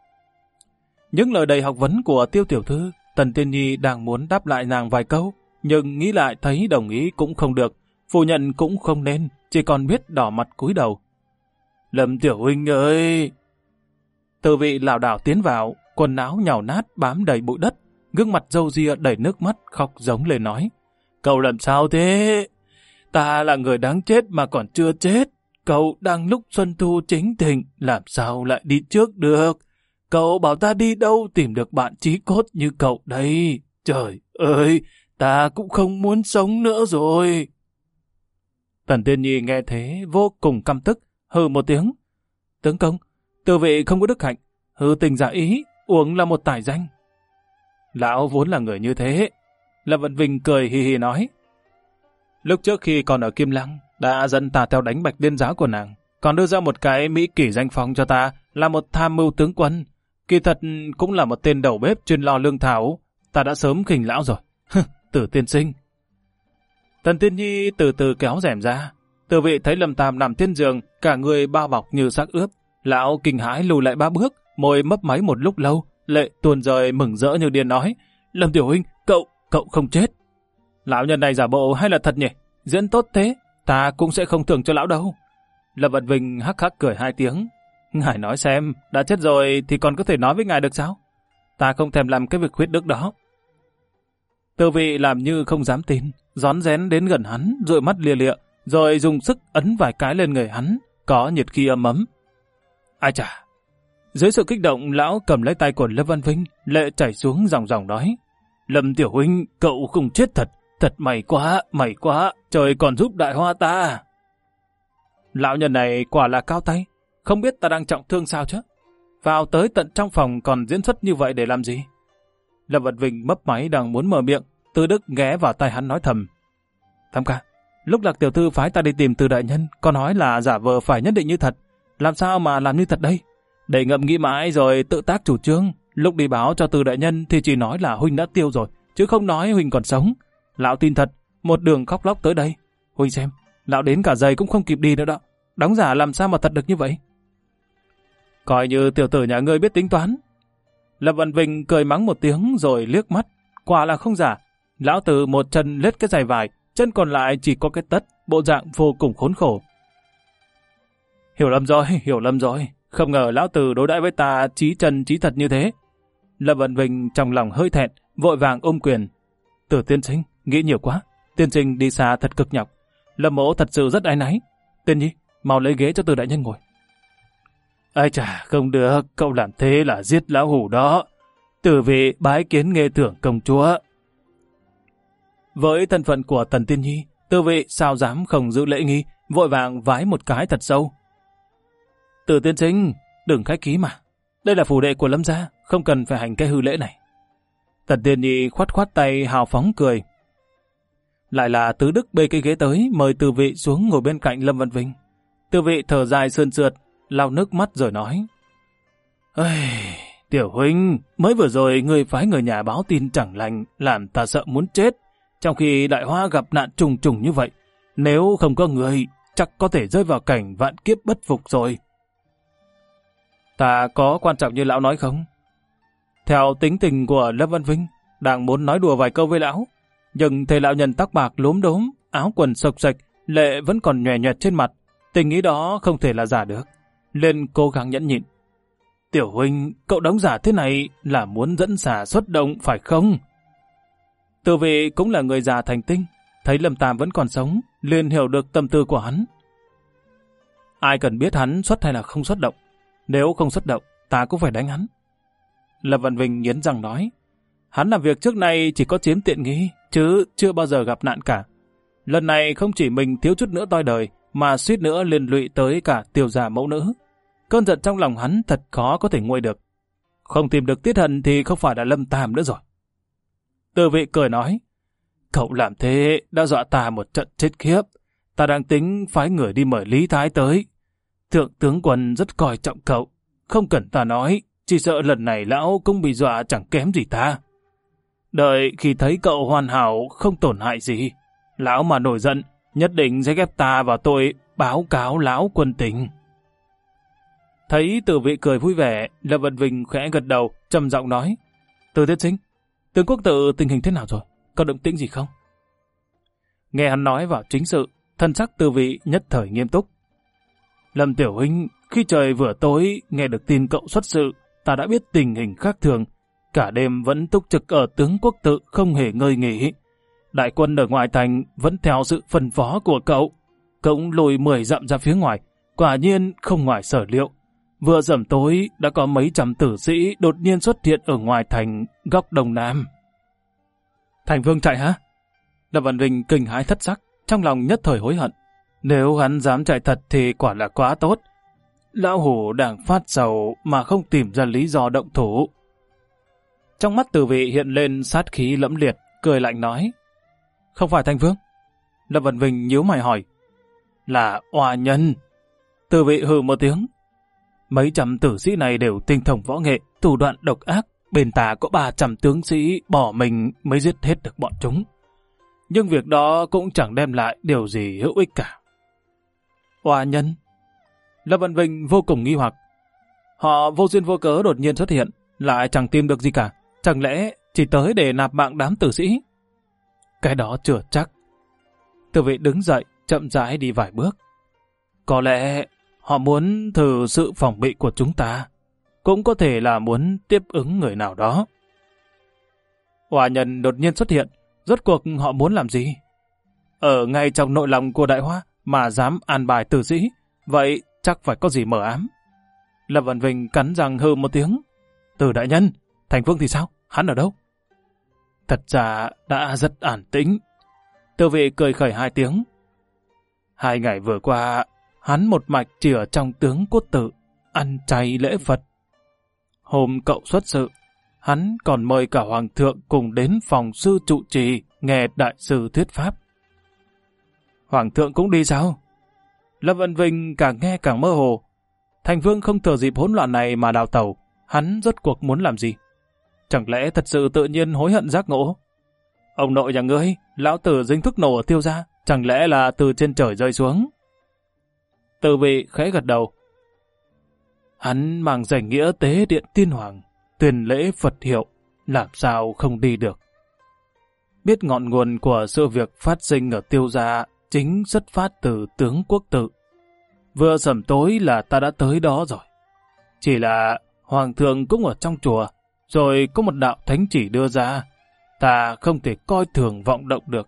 Những lời đầy học vấn của Tiêu tiểu thư, Tần Tiên Nhi đang muốn đáp lại nàng vài câu, nhưng nghĩ lại thấy đồng ý cũng không được, phủ nhận cũng không nên, chỉ còn biết đỏ mặt cúi đầu. "Lâm tiểu huynh ơi!" Từ Vị lảo đảo tiến vào, quần áo nhàu nát bám đầy bụi đất, gương mặt râu ria đầy nước mắt, khóc giống lên nói: "Cậu làm sao thế? Ta là người đáng chết mà còn chưa chết. Cậu đang lúc xuân thu chính thịnh, làm sao lại đi trước được? Cậu bảo ta đi đâu tìm được bạn chí cốt như cậu đây? Trời ơi, ta cũng không muốn sống nữa rồi." Tần Tiên Nhi nghe thế vô cùng căm tức, hừ một tiếng: "Tướng công, Từ Vị không có đức hạnh, hư tình giả ý, uống là một tài danh." "Lão vốn là người như thế." Lâm Vận Vinh cười hì hì nói: "Lúc trước khi còn ở Kim Lăng, đã dẫn ta theo đánh Bạch Liên giáo của nàng, còn đưa ra một cái mỹ kỷ danh phong cho ta là một tham mưu tướng quân. Kỳ thật cũng là một tên đầu bếp chuyên lo lương thảo, ta đã sớm khinh lão rồi." "Tử tiên sinh." Tần Tiên Nhi từ từ kéo rèm ra. Từ Vị thấy Lâm Tam nằm trên giường, cả người bao bọc như xác ướp. Lão kinh hãi lùi lại 3 bước, môi mấp máy một lúc lâu, lệ tuôn rơi mừng rỡ như điên nói, Lâm Tiểu Huynh, cậu không chết. Lão nhân này giả bộ hay là thật nhỉ? Diễn tốt thế, ta cũng sẽ không thưởng cho lão đâu. Lâm Vận Vinh hắc hắc cười 2 tiếng. Ngài nói xem, đã chết rồi thì còn có thể nói với ngài được sao? Ta không thèm làm cái việc khuyết đức đó. Từ vị làm như không dám tin, rón rén đến gần hắn, dụi mắt lia lịa, rồi dùng sức ấn vài cái lên người hắn, có nhiệt khí ấm ấm. Ai chà! Dưới sự kích động, lão cầm lấy tay của Lâm Văn Vinh, lệ chảy xuống ròng ròng nói, Lâm Tiểu Huynh, cậu không chết thật, thật may quá, trời còn giúp đại hoa ta. Lão nhân này quả là cao tay, không biết ta đang trọng thương sao chứ? Vào tới tận trong phòng còn diễn xuất như vậy để làm gì? Lâm Vật Vinh mấp máy đang muốn mở miệng, Tư Đức ghé vào tai hắn nói thầm. Tam ca, lúc Lạc tiểu thư phái ta đi tìm Từ đại nhân, có nói là giả vờ phải nhất định như thật. Làm sao mà làm như thật đây? Để ngậm nghĩ mãi rồi tự tác chủ trương. Lúc đi báo cho Từ đại nhân thì chỉ nói là Huynh đã tiêu rồi, chứ không nói Huynh còn sống. Lão tin thật, một đường khóc lóc tới đây. Huynh xem, lão đến cả giày cũng không kịp đi nữa đó. Đóng giả làm sao mà thật được như vậy? Coi như tiểu tử nhà ngươi biết tính toán. Lâm Văn Vinh cười mắng một tiếng rồi liếc mắt. Quả là không giả. Lão Từ một chân lết cái giày vải, chân còn lại chỉ có cái tất, bộ dạng vô cùng khốn khổ. Hiểu lầm rồi. Không ngờ lão Từ đối đãi với ta chí chân chí thật như thế. Lâm Văn Vinh trong lòng hơi thẹn, vội vàng ôm quyền. Từ tiên sinh, nghĩ nhiều quá. Tiên sinh đi xa thật cực nhọc. Lâm mỗ thật sự rất áy náy. Tiên nhi, mau lấy ghế cho Từ đại nhân ngồi. Ai chà, không được, cậu làm thế là giết lão hủ đó. Từ vị bái kiến nghe thưởng công chúa. Với thân phận của Tần Tiên Nhi, Từ vị sao dám không giữ lễ nghi, vội vàng vái một cái thật sâu. Từ tiên sinh, đừng khách khí mà. Đây là phủ đệ của Lâm gia, không cần phải hành cái hư lễ này. Tần Tiên Nhi khoát khoát tay hào phóng cười. Lại là Tứ Đức bê cái ghế tới, mời Từ vị xuống ngồi bên cạnh Lâm Văn Vinh. Từ vị thở dài sườn sượt, lau nước mắt rồi nói. Tiểu huynh, mới vừa rồi người phái người nhà báo tin chẳng lành, làm ta sợ muốn chết. Trong khi đại hoa gặp nạn trùng trùng như vậy, nếu không có người, chắc có thể rơi vào cảnh vạn kiếp bất phục rồi. Ta có quan trọng như lão nói không? Theo tính tình của Lâm Văn Vinh, đang muốn nói đùa vài câu với lão, nhưng thấy lão nhân tóc bạc lốm đốm, áo quần xộc xệch, lệ vẫn còn nhòe nhòe trên mặt, tình ý đó không thể là giả được. Lên cố gắng nhẫn nhịn. Tiểu huynh, cậu đóng giả thế này là muốn dẫn xả xuất động phải không? Từ vị cũng là người già thành tinh, thấy Lâm Tam vẫn còn sống, liền hiểu được tâm tư của hắn. Ai cần biết hắn xuất hay là không xuất động? Nếu không xuất động, ta cũng phải đánh hắn. Lâm Văn Vinh nghiến răng nói, hắn làm việc trước nay chỉ có chiếm tiện nghi, chứ chưa bao giờ gặp nạn cả. Lần này không chỉ mình thiếu chút nữa toi đời, mà suýt nữa liên lụy tới cả Tiêu gia mẫu nữ. Cơn giận trong lòng hắn thật khó có thể nguôi được. Không tìm được tiết hận thì không phải là Lâm Tam nữa rồi. Từ vị cười nói, cậu làm thế đã dọa ta một trận chết khiếp. Ta đang tính phái người đi mời Lý Thái tới. Thượng tướng quân rất coi trọng cậu. Không cần ta nói, chỉ sợ lần này lão cũng bị dọa chẳng kém gì ta. Đợi khi thấy cậu hoàn hảo không tổn hại gì, lão mà nổi giận, nhất định sẽ ghép ta vào tội báo cáo lão quân tình. Thấy Từ vị cười vui vẻ, Lâm Văn Vinh khẽ gật đầu, trầm giọng nói, Từ tiên sinh, tướng quốc tự tình hình thế nào rồi? Có động tĩnh gì không? Nghe hắn nói vào chính sự, thân sắc Từ vị nhất thời nghiêm túc. Lâm tiểu huynh, khi trời vừa tối, nghe được tin cậu xuất sự, ta đã biết tình hình khác thường. Cả đêm vẫn túc trực ở tướng quốc tự không hề ngơi nghỉ. Đại quân ở ngoài thành vẫn theo sự phân phó của cậu. Cũng lùi 10 dặm ra phía ngoài, quả nhiên không ngoài sở liệu. Vừa rằm tối đã có mấy trăm tử sĩ đột nhiên xuất hiện ở ngoài thành góc đông nam. Thành Vương chạy hả? Lâm Văn Vinh kinh hãi thất sắc, trong lòng nhất thời hối hận. Nếu hắn dám chạy thật thì quả là quá tốt. Lão hủ đang phát sầu mà không tìm ra lý do động thủ. Trong mắt Từ vị hiện lên sát khí lẫm liệt, cười lạnh nói, không phải Thành Vương? Lâm Văn Vinh nhíu mày hỏi, là oa nhân. Từ vị hừ một tiếng, mấy trăm tử sĩ này đều tinh thông võ nghệ, thủ đoạn độc ác, bên ta có 300 tướng sĩ bỏ mình mới giết hết được bọn chúng. Nhưng việc đó cũng chẳng đem lại điều gì hữu ích cả. Oa nhân? Lâm Văn Vinh vô cùng nghi hoặc. Họ vô duyên vô cớ đột nhiên xuất hiện, lại chẳng tìm được gì cả. Chẳng lẽ chỉ tới để nạp mạng đám tử sĩ? Cái đó chưa chắc. Từ vị đứng dậy, chậm rãi đi vài bước. Có lẽ họ muốn thử sự phòng bị của chúng ta. Cũng có thể là muốn tiếp ứng người nào đó. Hỏa nhân đột nhiên xuất hiện. Rốt cuộc họ muốn làm gì? Ở ngay trong nội lòng của Đại Hoa mà dám an bài tử sĩ, vậy chắc phải có gì mờ ám. Lâm Vân Vinh cắn răng hừ một tiếng. Từ đại nhân, Thành Vương thì sao? Hắn ở đâu? Thật ra đã rất an tĩnh. Từ vị cười khẩy 2 tiếng. 2 ngày vừa qua, hắn một mạch chỉ ở trong tướng cốt tự, ăn chay lễ Phật. Hôm cậu xuất sự, hắn còn mời cả Hoàng thượng cùng đến phòng sư trụ trì nghe đại sư thuyết pháp. Hoàng thượng cũng đi sao? Lâm Vân Vinh càng nghe càng mơ hồ. Thành Vương không thừa dịp hỗn loạn này mà đào tẩu, hắn rốt cuộc muốn làm gì? Chẳng lẽ thật sự tự nhiên hối hận giác ngộ? Ông nội nhà ngươi, lão tử dính thuốc nổ ở Tiêu gia, chẳng lẽ là từ trên trời rơi xuống? Từ vị khẽ gật đầu. Hắn mang danh nghĩa tế điện tiên hoàng, tuyên lễ Phật hiệu, làm sao không đi được? Biết ngọn nguồn của sự việc phát sinh ở Tiêu gia chính xuất phát từ tướng quốc tự. Vừa sẩm tối là ta đã tới đó rồi. Chỉ là Hoàng thượng cũng ở trong chùa, rồi có một đạo thánh chỉ đưa ra, ta không thể coi thường vọng động được.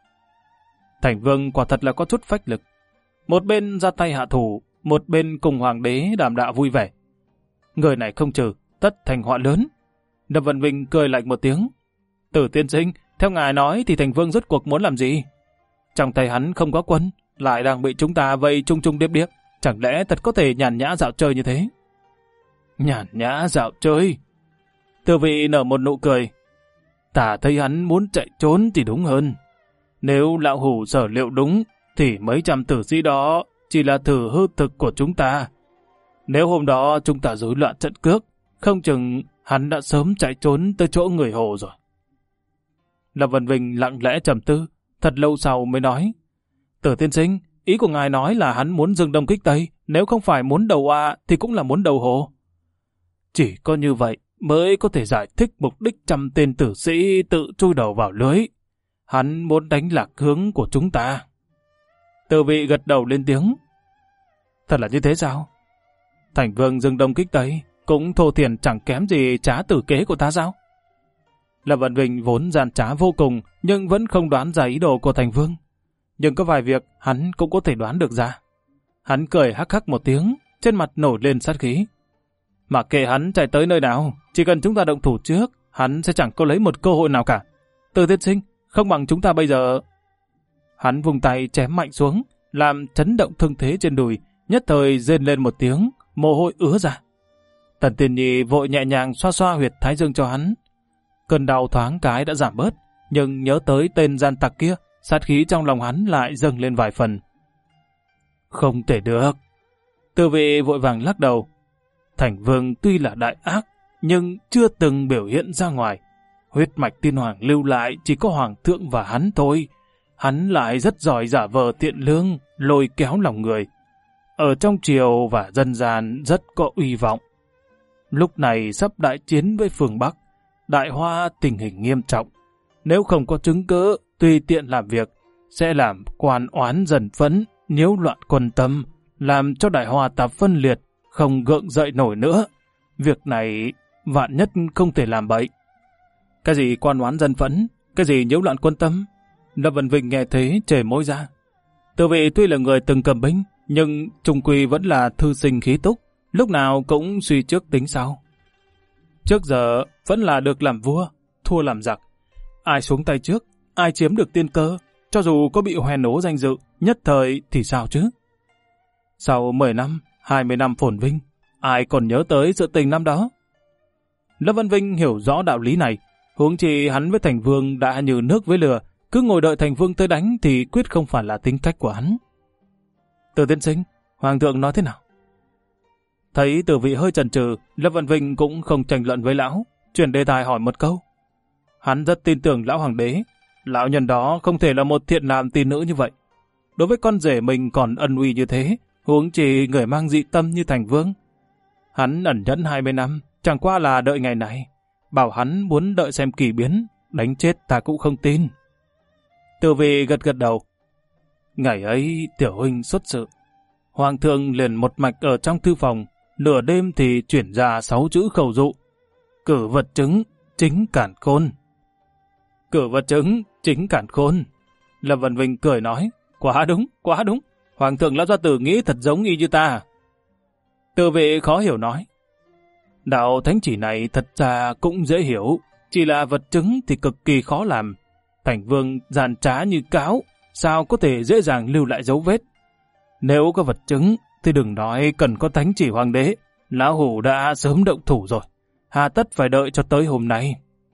Thành Vương quả thật là có chút phách lực. Một bên ra tay hạ thủ, một bên cùng Hoàng đế đàm đạo vui vẻ. Người này không trừ, tất thành họa lớn. Lâm Vân Vinh cười lạnh một tiếng. Tử tiên sinh, theo ngài nói thì Thành Vương rốt cuộc muốn làm gì? Trong tay hắn không có quân, lại đang bị chúng ta vây chung chung điệp điệp. Chẳng lẽ thật có thể nhàn nhã dạo chơi như thế? Nhàn nhã dạo chơi? Từ vị nở một nụ cười. Ta thấy hắn muốn chạy trốn thì đúng hơn. Nếu lão hủ sở liệu đúng, thì mấy trăm tử sĩ đó chỉ là thử hư thực của chúng ta. Nếu hôm đó chúng ta rối loạn trận cước, không chừng hắn đã sớm chạy trốn tới chỗ người Hồ rồi. Lâm Vân Vinh lặng lẽ trầm tư, thật lâu sau mới nói. Tử tiên sinh, ý của ngài nói là hắn muốn dừng đông kích Tây, nếu không phải muốn đầu thì cũng là muốn đầu Hồ. Chỉ có như vậy mới có thể giải thích mục đích trăm tên tử sĩ tự chui đầu vào lưới. Hắn muốn đánh lạc hướng của chúng ta. Từ vị gật đầu lên tiếng. Thật là như thế sao? Thành Vương dừng đông kích Tây cũng thô thiển chẳng kém gì trá tử kế của ta sao? Lâm Vân Vinh vốn gian trá vô cùng, nhưng vẫn không đoán ra ý đồ của Thành Vương. Nhưng có vài việc hắn cũng có thể đoán được ra. Hắn cười hắc hắc một tiếng, trên mặt nổi lên sát khí. Mặc kệ hắn chạy tới nơi nào, chỉ cần chúng ta động thủ trước, hắn sẽ chẳng có lấy một cơ hội nào cả. Từ tiên sinh, không bằng chúng ta bây giờ. Hắn vùng tay chém mạnh xuống, làm chấn động thương thế trên đùi, nhất thời rên lên một tiếng, mồ hôi ứa ra. Tần Tiên Nhi vội nhẹ nhàng xoa xoa huyệt thái dương cho hắn. Cơn đau thoáng cái đã giảm bớt, nhưng nhớ tới tên gian tặc kia, sát khí trong lòng hắn lại dâng lên vài phần. Không thể được. Từ vị vội vàng lắc đầu. Thành Vương tuy là đại ác, nhưng chưa từng biểu hiện ra ngoài. Huyết mạch tiên hoàng lưu lại chỉ có Hoàng thượng và hắn thôi. Hắn lại rất giỏi giả vờ thiện lương, lôi kéo lòng người. Ở trong triều và dân gian rất có uy vọng. Lúc này sắp đại chiến với phương Bắc, Đại Hoa tình hình nghiêm trọng. Nếu không có chứng cứ, tùy tiện làm việc, sẽ làm quan oán dần phẫn, nhiễu loạn quân tâm, làm cho Đại Hoa ta phân liệt, không gượng dậy nổi nữa. Việc này vạn nhất không thể làm bậy. Cái gì quan oán dân phẫn, cái gì nhiễu loạn quân tâm? Lâm Vân Vinh nghe thế chề môi ra. Từ vị tuy là người từng cầm binh, nhưng trung quy vẫn là thư sinh khí túc, lúc nào cũng suy trước tính sau. Trước giờ vẫn là được làm vua, thua làm giặc. Ai xuống tay trước, ai chiếm được tiên cơ, cho dù có bị hoen ố danh dự, nhất thời thì sao chứ? Sau 10 năm, 20 năm phồn vinh, ai còn nhớ tới sự tình năm đó? Lâm Văn Vinh hiểu rõ đạo lý này, huống chi hắn với Thành Vương đã như nước với lửa, cứ ngồi đợi Thành Vương tới đánh thì quyết không phải là tính cách của hắn. Từ tiên sinh, Hoàng thượng nói thế nào? Thấy Từ vị hơi chần chừ, Lâm Văn Vinh cũng không tranh luận với lão, chuyển đề tài hỏi một câu. Hắn rất tin tưởng lão hoàng đế, lão nhân đó không thể là một thiện nam tín nữ như vậy. Đối với con rể mình còn ân uy như thế, huống chi người mang dị tâm như Thành Vương. Hắn ẩn nhẫn 20 năm, chẳng qua là đợi ngày này. Bảo hắn muốn đợi xem kỳ biến, đánh chết ta cũng không tin. Từ vị gật gật đầu. Ngày ấy tiểu huynh xuất sự. Hoàng thượng liền một mạch ở trong thư phòng, nửa đêm thì chuyển ra 6 chữ khẩu dụ. Cử vật chứng, chính cản khôn. Cử vật chứng, chính cản khôn. Lâm Vân Vinh cười nói, quá đúng, quá đúng. Hoàng thượng lão gia tử nghĩ thật giống y như ta. Từ vị khó hiểu nói, đạo thánh chỉ này thật ra cũng dễ hiểu, chỉ là vật chứng thì cực kỳ khó làm. Thành vương giàn trá như cáo, sao có thể dễ dàng lưu lại dấu vết. Nếu có vật chứng thì đừng nói cần có thánh chỉ hoàng đế, lão hủ đã sớm động thủ rồi, hà tất phải đợi cho tới hôm nay.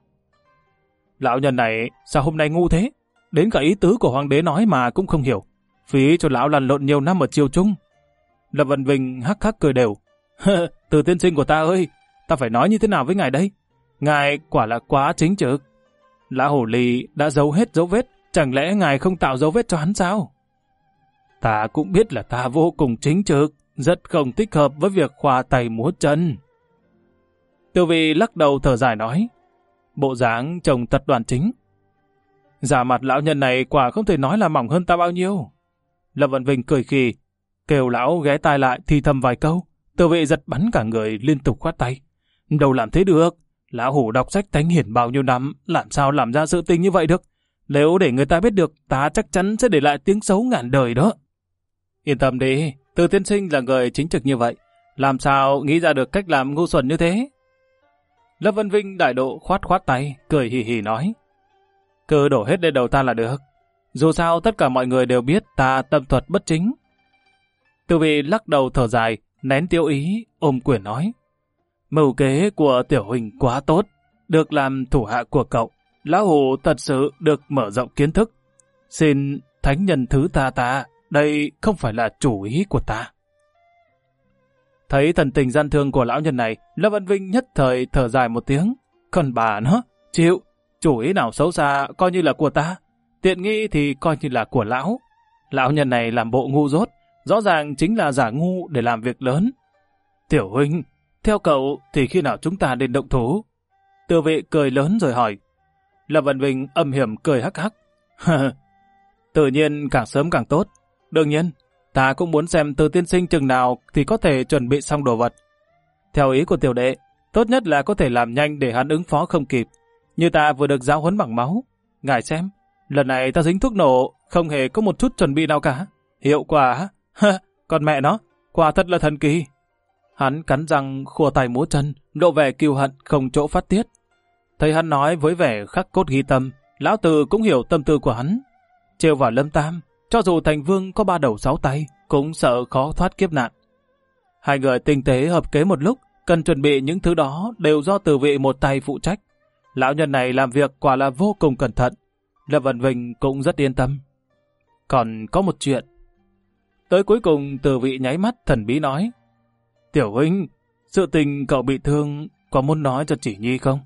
Lão nhân này sao hôm nay ngu thế, đến cả ý tứ của hoàng đế nói mà cũng không hiểu, phí cho lão lăn lộn nhiều năm ở triều trung. Lâm Vân Vinh hắc hắc cười đều. Từ tiên sinh của ta ơi, ta phải nói như thế nào với ngài đây? Ngài quả là quá chính trực. Lão hồ ly đã giấu hết dấu vết, chẳng lẽ ngài không tạo dấu vết cho hắn sao? Ta cũng biết là ta vô cùng chính trực, rất không thích hợp với việc khoa tay múa chân. Tiêu vị lắc đầu thở dài nói, bộ dáng trông thật đoan chính. Giả mặt lão nhân này quả không thể nói là mỏng hơn ta bao nhiêu. Lâm Vân Vinh cười khì, kêu lão ghé tai lại thì thầm vài câu. Tiêu vị giật bắn cả người liên tục khoát tay. Đâu làm thế được, lão hủ đọc sách thánh hiển bao nhiêu năm, làm sao làm ra sự tình như vậy được. Nếu để người ta biết được, ta chắc chắn sẽ để lại tiếng xấu ngàn đời đó. Yên tâm đi, Từ tiên sinh là người chính trực như vậy, làm sao nghĩ ra được cách làm ngu xuẩn như thế? Lâm Vân Vinh đại độ khoát khoát tay, cười hì hì nói, cứ đổ hết lên đầu ta là được. Dù sao tất cả mọi người đều biết ta tâm thuật bất chính. Từ vị lắc đầu thở dài, nén tiêu ý, ôm quyền nói, mưu kế của tiểu huynh quá tốt, được làm thủ hạ của cậu, lão hủ thật sự được mở rộng kiến thức. Xin thánh nhân thứ ta, đây không phải là chủ ý của ta. Thấy thần tình gian thương của lão nhân này, Lâm Văn Vinh nhất thời thở dài một tiếng. Còn bà nó, chịu, chủ ý nào xấu xa coi như là của ta, tiện nghi thì coi như là của lão. Lão nhân này làm bộ ngu dốt, rõ ràng chính là giả ngu để làm việc lớn. Tiểu huynh, theo cậu thì khi nào chúng ta đến động thủ? Tiêu vệ cười lớn rồi hỏi. Lâm Văn Vinh âm hiểm cười hắc hắc. Tự nhiên càng sớm càng tốt. Đương nhiên, ta cũng muốn xem Từ tiên sinh chừng nào thì có thể chuẩn bị xong đồ vật. Theo ý của tiểu đệ, tốt nhất là có thể làm nhanh để hắn ứng phó không kịp. Như ta vừa được giáo huấn bằng máu. Ngài xem, lần này ta dính thuốc nổ, không hề có một chút chuẩn bị nào cả. Hiệu quả, còn mẹ nó, quả thật là thần kỳ. Hắn cắn răng khua tay múa chân, lộ vẻ kiêu hận không chỗ phát tiết. Thấy hắn nói với vẻ khắc cốt ghi tâm, lão Từ cũng hiểu tâm tư của hắn. Trêu vào Lâm Tam, cho dù thành vương có 3 đầu 6 tay, cũng sợ khó thoát kiếp nạn. Hai người tinh tế hợp kế một lúc, cần chuẩn bị những thứ đó đều do Từ vị một tay phụ trách. Lão nhân này làm việc quả là vô cùng cẩn thận. Lâm Văn Vinh cũng rất yên tâm. Còn có một chuyện. Tới cuối cùng Từ vị nháy mắt thần bí nói, Tiểu huynh, sự tình cậu bị thương có muốn nói cho Chỉ Nhi không?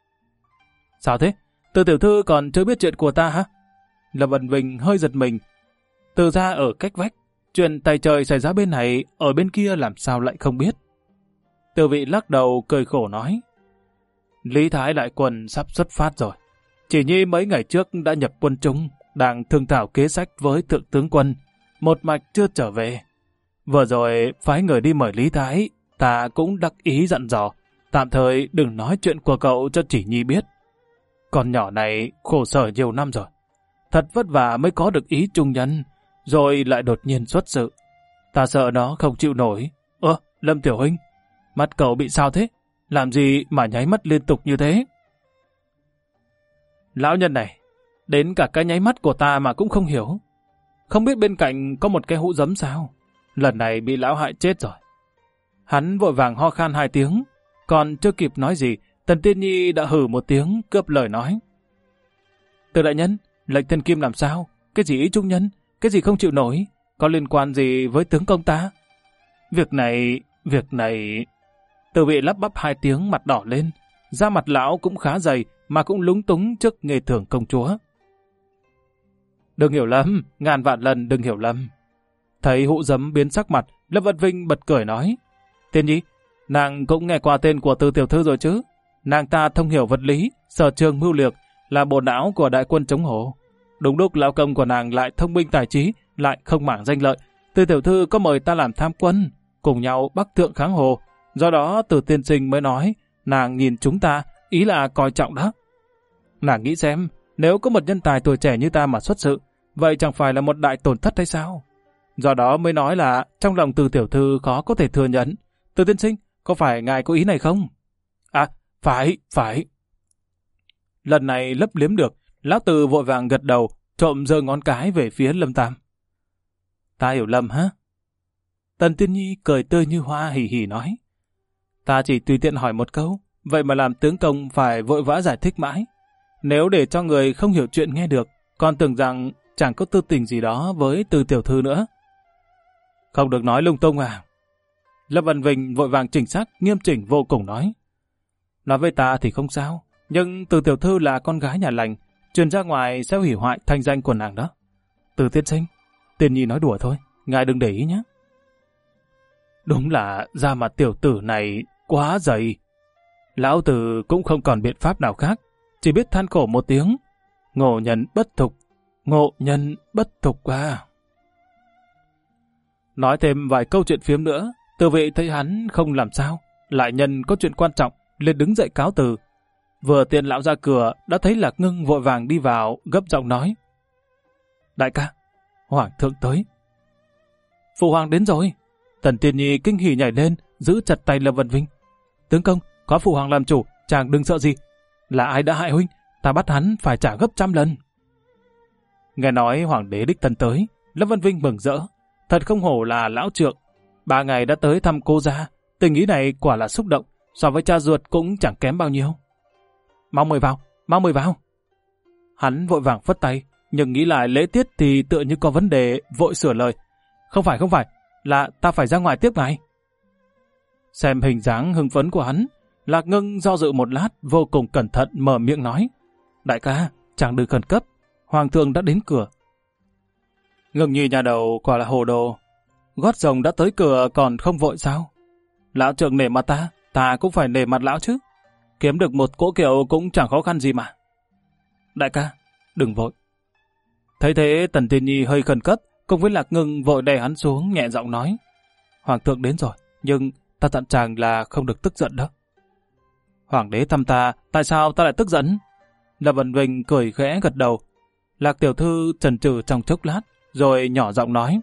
Sao thế? Từ tiểu thư còn chưa biết chuyện của ta hả? Lâm Văn Vinh hơi giật mình. Từ ra ở cách vách, chuyện tay trời xảy ra bên này, ở bên kia làm sao lại không biết? Từ vị lắc đầu cười khổ nói, Lý Thái đại quân sắp xuất phát rồi. Chỉ Nhi mấy ngày trước đã nhập quân Trung, đang thương thảo kế sách với thượng tướng quân, một mạch chưa trở về. Vừa rồi phái người đi mời Lý Thái, ta cũng đắc ý dặn dò, tạm thời đừng nói chuyện của cậu cho Chỉ Nhi biết. Con nhỏ này khổ sở nhiều năm rồi, thật vất vả mới có được ý trung nhân, rồi lại đột nhiên xuất sự. Ta sợ nó không chịu nổi. Lâm tiểu huynh, mắt cậu bị sao thế? Làm gì mà nháy mắt liên tục như thế? Lão nhân này, đến cả cái nháy mắt của ta mà cũng không hiểu. Không biết bên cạnh có một cái hũ giấm sao? Lần này bị lão hại chết rồi. Hắn vội vàng ho khan 2 tiếng, còn chưa kịp nói gì, Tần Tiên Nhi đã hử một tiếng cướp lời nói. Từ đại nhân, lệnh thần kim làm sao? Cái gì ý trung nhân? Cái gì không chịu nổi? Có liên quan gì với tướng công ta? Việc này... Từ vị lắp bắp 2 tiếng mặt đỏ lên, da mặt lão cũng khá dày mà cũng lúng túng trước nghề thưởng công chúa. Đừng hiểu lầm, ngàn vạn lần đừng hiểu lầm. Thấy hũ giấm biến sắc mặt, Lâm Văn Vinh bật cười nói, Tiên Nhi, Nàng cũng nghe qua tên của Từ tiểu thư rồi chứ. Nàng ta thông hiểu vật lý, sở trường mưu lược, là bộ não của đại quân chống Hồ. Đúng lúc lão công của nàng lại thông minh tài trí, lại không màng danh lợi. Từ tiểu thư có mời ta làm tham quân, cùng nhau bắc thượng kháng Hồ. Do đó Từ tiên sinh mới nói, nàng nhìn chúng ta, ý là coi trọng đó. Nàng nghĩ xem, nếu có một nhân tài tuổi trẻ như ta mà xuất sự, vậy chẳng phải là một đại tổn thất hay sao? Do đó mới nói là trong lòng Từ tiểu thư khó có thể thừa nhận. Từ tiên sinh, có phải ngài có ý này không? À, phải. Lần này lấp liếm được, lão Từ vội vàng gật đầu, trộm giơ ngón cái về phía Lâm Tam. Ta hiểu lầm hả? Tần Tiên Nhi cười tươi như hoa hì hì nói. Ta chỉ tùy tiện hỏi một câu, vậy mà làm tướng công phải vội vã giải thích mãi. Nếu để cho người không hiểu chuyện nghe được, còn tưởng rằng chẳng có tư tình gì đó với Từ tiểu thư nữa. Không được nói lung tung à? Lâm Văn Vinh vội vàng chỉnh xác, nghiêm chỉnh vô cùng nói. Nói với ta thì không sao, nhưng Từ tiểu thư là con gái nhà lành, truyền ra ngoài sẽ hủy hoại thanh danh của nàng đó. Từ tiên sinh, Tiên Nhi nói đùa thôi, ngài đừng để ý nhé. Đúng là da mặt tiểu tử này quá dày. Lão Từ cũng không còn biện pháp nào khác, chỉ biết than khổ một tiếng. Ngộ nhân bất thục à. Nói thêm vài câu chuyện phiếm nữa, Từ vị thấy hắn không làm sao, lại nhân có chuyện quan trọng, liền đứng dậy cáo từ. Vừa tiện lão ra cửa, đã thấy Lạc Ngưng vội vàng đi vào, gấp giọng nói. Đại ca, Hoàng thượng tới. Phụ hoàng đến rồi. Tần Tiên Nhi kinh hỉ nhảy lên, giữ chặt tay Lâm Văn Vinh. Tướng công, có phụ hoàng làm chủ, chàng đừng sợ gì. Là ai đã hại huynh, ta bắt hắn phải trả gấp 100 lần. Nghe nói hoàng đế đích thân tới, Lâm Văn Vinh mừng rỡ. Thật không hổ là lão trượng. 3 ngày đã tới thăm cô gia, tình ý này quả là xúc động, so với cha ruột cũng chẳng kém bao nhiêu. Mau mời vào. Hắn vội vàng phất tay, nhưng nghĩ lại lễ tiết thì tựa như có vấn đề, vội sửa lời. Không phải, là ta phải ra ngoài tiếp ngài. Xem hình dáng hưng phấn của hắn, Lạc Ngưng do dự một lát, vô cùng cẩn thận mở miệng nói. Đại ca, chàng đừng khẩn cấp, hoàng thượng đã đến cửa. Ngưng Nhi nhà đầu quả là hồ đồ. Gót rồng đã tới cửa còn không vội sao? Lão trượng nể mặt ta cũng phải nể mặt lão chứ. Kiếm được một cỗ kiệu cũng chẳng khó khăn gì mà. Đại ca, đừng vội. Thấy thế Tần Tiên Nhi hơi khẩn cấp, cùng với Lạc Ngưng vội đè hắn xuống, nhẹ giọng nói. Hoàng thượng đến rồi, nhưng ta dặn chàng là không được tức giận đó. Hoàng đế thăm ta, tại sao ta lại tức giận? Lâm Văn Vinh cười khẽ gật đầu. Lạc tiểu thư chần chừ trong chốc lát, rồi nhỏ giọng nói.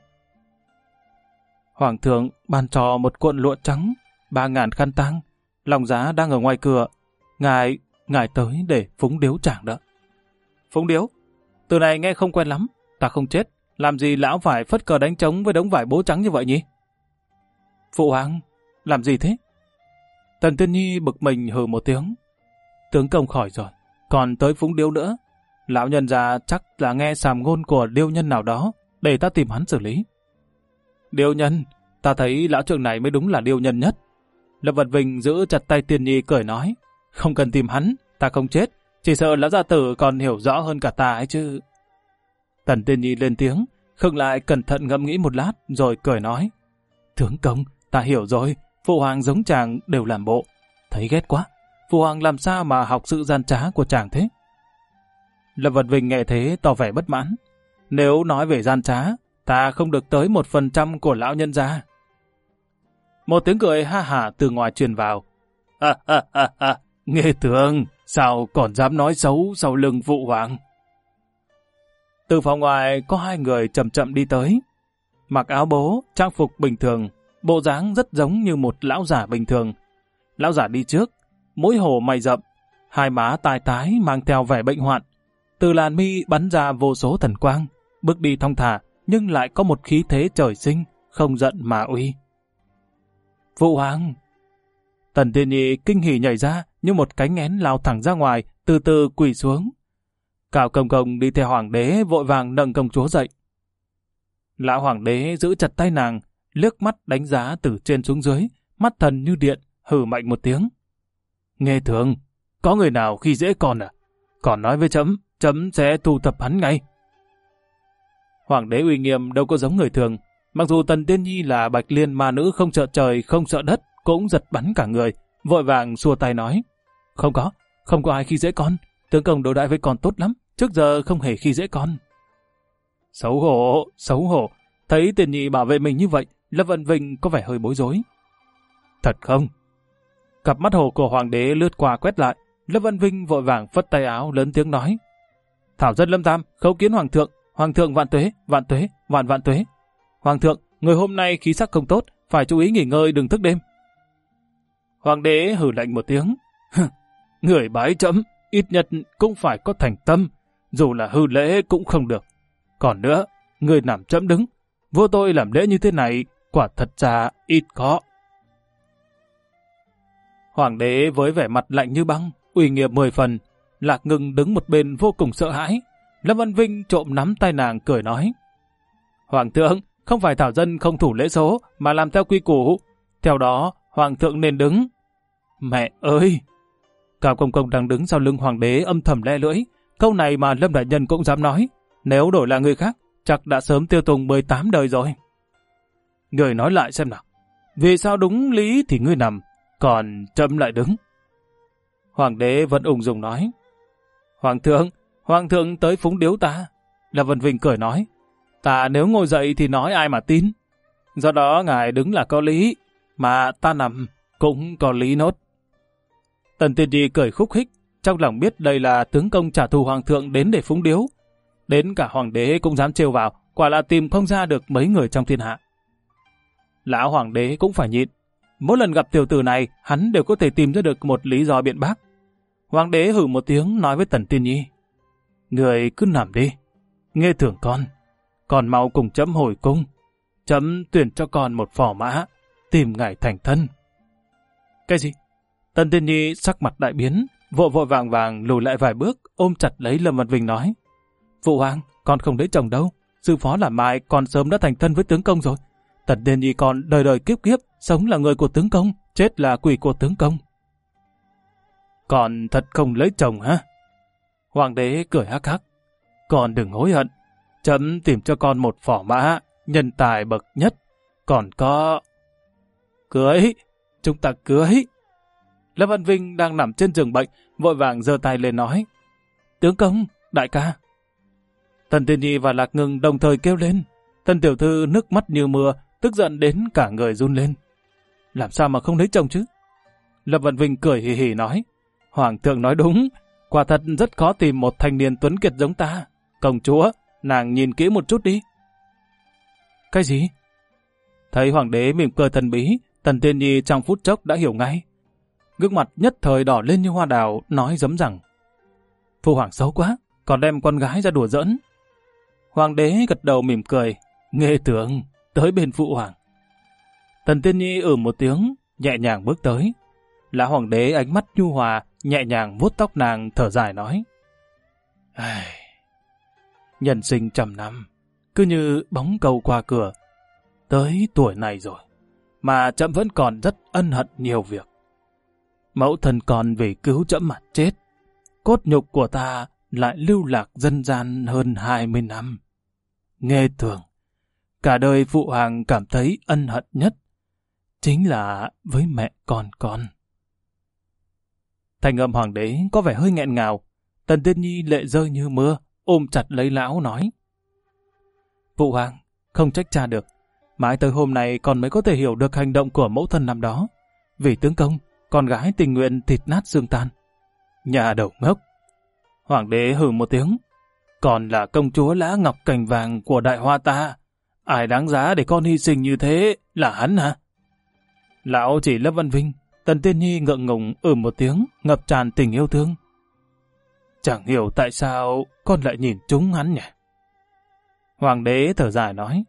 Hoàng thượng ban cho một cuộn lụa trắng, 3.000 khăn tang, lòng giá đang ở ngoài cửa. Ngài tới để phúng điếu chàng đó. Phúng điếu? Từ này nghe không quen lắm, ta không chết, làm gì lão phải phất cờ đánh trống với đống vải bố trắng như vậy nhỉ? Phụ hoàng, làm gì thế? Tần Tiên Nhi bực mình hừ một tiếng. Tướng công khỏi rồi, còn tới phúng điếu nữa. Lão nhân già chắc là nghe sàm ngôn của điêu nhân nào đó, để ta tìm hắn xử lý. Điêu nhân? Ta thấy lão trượng này mới đúng là điêu nhân nhất. Lâm Vật Vinh giữ chặt tay Tiên Nhi cười nói. Không cần tìm hắn, ta không chết, chỉ sợ lão gia tử còn hiểu rõ hơn cả ta ấy chứ. Tần Tiên Nhi lên tiếng, khựng lại cẩn thận ngẫm nghĩ một lát, rồi cười nói. Tướng công, ta hiểu rồi, phụ hoàng giống chàng đều làm bộ. Thấy ghét quá, phụ hoàng làm sao mà học sự gian trá của chàng thế? Lâm Vật Vinh nghe thế tỏ vẻ bất mãn. Nếu nói về gian trá, ta không được tới 1% của lão nhân gia. Một tiếng cười ha hả từ ngoài truyền vào. Nghe tướng, sao còn dám nói xấu sau lưng phụ hoàng? Từ phòng ngoài có 2 người chậm chậm đi tới. Mặc áo bố, trang phục bình thường, bộ dáng rất giống như một lão giả bình thường. Lão giả đi trước, mũi hổ mày rậm, 2 má tai tái mang theo vẻ bệnh hoạn. Từ làn mi bắn ra vô số thần quang, bước đi thong thả nhưng lại có một khí thế trời sinh, không giận mà uy. Phụ hoàng! Tần Tiên Nhi kinh hỉ nhảy ra như một cánh én lao thẳng ra ngoài, từ từ quỳ xuống. Cảo Công Công đi theo hoàng đế vội vàng nâng công chúa dậy. Lão hoàng đế giữ chặt tay nàng, liếc mắt đánh giá từ trên xuống dưới, mắt thần như điện, hừ mạnh một tiếng. Nghe thường, có người nào khi dễ con à? Còn nói với chấm sẽ thu thập hắn ngay. Hoàng đế uy nghiêm đâu có giống người thường. Mặc dù Tần Tiên Nhi là Bạch Liên ma nữ không sợ trời không sợ đất, cũng giật bắn cả người, vội vàng xua tay nói. Không có ai khi dễ con. Tướng công đối đãi với con tốt lắm, trước giờ không hề khi dễ con. Xấu hổ. Thấy Tiền Nhi bảo vệ mình như vậy, Lâm Vân Vinh có vẻ hơi bối rối. Thật không? Cặp mắt hồ của hoàng đế lướt qua quét lại, Lâm Vân Vinh vội vàng phất tay áo lớn tiếng nói. Thảo dân Lâm Tam, khấu kiến hoàng thượng vạn tuế, vạn tuế. Hoàng thượng, người hôm nay khí sắc không tốt, phải chú ý nghỉ ngơi đừng thức đêm. Hoàng đế hừ lạnh một tiếng. Người bái trẫm, ít nhất cũng phải có thành tâm, dù là hư lễ cũng không được. Còn nữa, người nằm trẫm đứng, vô tôi làm lễ như thế này, quả thật ra ít có. Hoàng đế với vẻ mặt lạnh như băng, uy nghiêm 10 phần, Lạc Ngưng đứng một bên vô cùng sợ hãi. Lâm Văn Vinh trộm nắm tay nàng cười nói. Hoàng thượng, không phải thảo dân không thủ lễ số, mà làm theo quy củ. Theo đó, hoàng thượng nên đứng. Mẹ ơi! Cao Công Công đang đứng sau lưng hoàng đế âm thầm le lưỡi. Câu này mà Lâm đại nhân cũng dám nói. Nếu đổi là người khác, chắc đã sớm tiêu tùng 18 đời rồi. Người nói lại xem nào. Vì sao đúng lý thì ngươi nằm, còn trẫm lại đứng? Hoàng đế vẫn ung dung nói. Hoàng thượng tới phúng điếu ta. Lâm Vân Vinh cười nói. Ta nếu ngồi dậy thì nói ai mà tin. Do đó ngài đứng là có lý, mà ta nằm cũng có lý nốt. Tần Tiên Nhi cười khúc khích, trong lòng biết đây là tướng công trả thù hoàng thượng đến để phúng điếu. Đến cả hoàng đế cũng dám trêu vào, quả là tìm không ra được mấy người trong thiên hạ. Lão hoàng đế cũng phải nhịn. Mỗi lần gặp tiểu tử này, hắn đều có thể tìm ra được một lý do biện bác. Hoàng đế hử một tiếng nói với Tần Tiên Nhi. Người cứ nằm đi, nghe thưởng con mau cùng trẫm hồi cung. Trẫm tuyển cho con một phò mã, tìm ngài thành thân. Cái gì? Tần Tiên Nhi sắc mặt đại biến, vội vàng lùi lại vài bước, ôm chặt lấy Lâm Văn Vinh nói. Phụ hoàng, con không lấy chồng đâu. Sư phó là Mai, con sớm đã thành thân với tướng công rồi. Tần Tiên Nhi con đời đời kiếp kiếp, sống là người của tướng công, chết là quỷ của tướng công. Con thật không lấy chồng hả? Hoàng đế cười hắc hắc. Con đừng hối hận. Trẫm tìm cho con một phò mã, nhân tài bậc nhất. Còn có... Cưới! Chúng ta cưới! Lâm Văn Vinh đang nằm trên giường bệnh, vội vàng giơ tay lên nói. Tướng công, đại ca! Tần Tiên Nhi và Lạc Ngưng đồng thời kêu lên. Tần tiểu thư nước mắt như mưa, tức giận đến cả người run lên. Làm sao mà không lấy chồng chứ? Lâm Văn Vinh cười hì hì nói. Hoàng thượng nói đúng, quả thật rất khó tìm một thanh niên tuấn kiệt giống ta. Công chúa, nàng nhìn kỹ một chút đi. Cái gì? Thấy hoàng đế mỉm cười thần bí, Tần Tiên Nhi trong phút chốc đã hiểu ngay. Gương mặt nhất thời đỏ lên như hoa đào, nói giấm rằng. Phu hoàng xấu quá, còn đem con gái ra đùa giỡn. Hoàng đế gật đầu mỉm cười. Nghe tưởng, tới bên phụ hoàng. Tần Tiên Nhi một tiếng, nhẹ nhàng bước tới. Lão hoàng đế ánh mắt nhu hòa, nhẹ nhàng vuốt tóc nàng, thở dài nói. Nhân sinh trăm năm, cứ như bóng cầu qua cửa. Tới tuổi này rồi, mà trẫm vẫn còn rất ân hận nhiều việc. Mẫu thân còn vì cứu trẫm mà chết. Cốt nhục của ta lại lưu lạc dân gian hơn 20 năm. Nghe tưởng, cả đời phụ hoàng cảm thấy ân hận nhất chính là với mẹ con. Thanh âm hoàng đế có vẻ hơi nghẹn ngào. Tần Tiên Nhi lệ rơi như mưa, ôm chặt lấy lão nói. Phụ hoàng, không trách cha được. Mãi tới hôm nay con mới có thể hiểu được hành động của mẫu thân năm đó. Vì tướng công, con gái tình nguyện thịt nát xương tan. Nhà đầu ngốc. Hoàng đế hừ một tiếng. Còn là công chúa Lã Ngọc Cành Vàng của đại hoa ta. Ai đáng giá để con hy sinh như thế là hắn hả? Lão chỉ Lâm Văn Vinh. Tần Tiên Nhi ngượng ngùng một tiếng, ngập tràn tình yêu thương. Chẳng hiểu tại sao con lại nhìn trúng hắn nhỉ? Hoàng đế thở dài nói.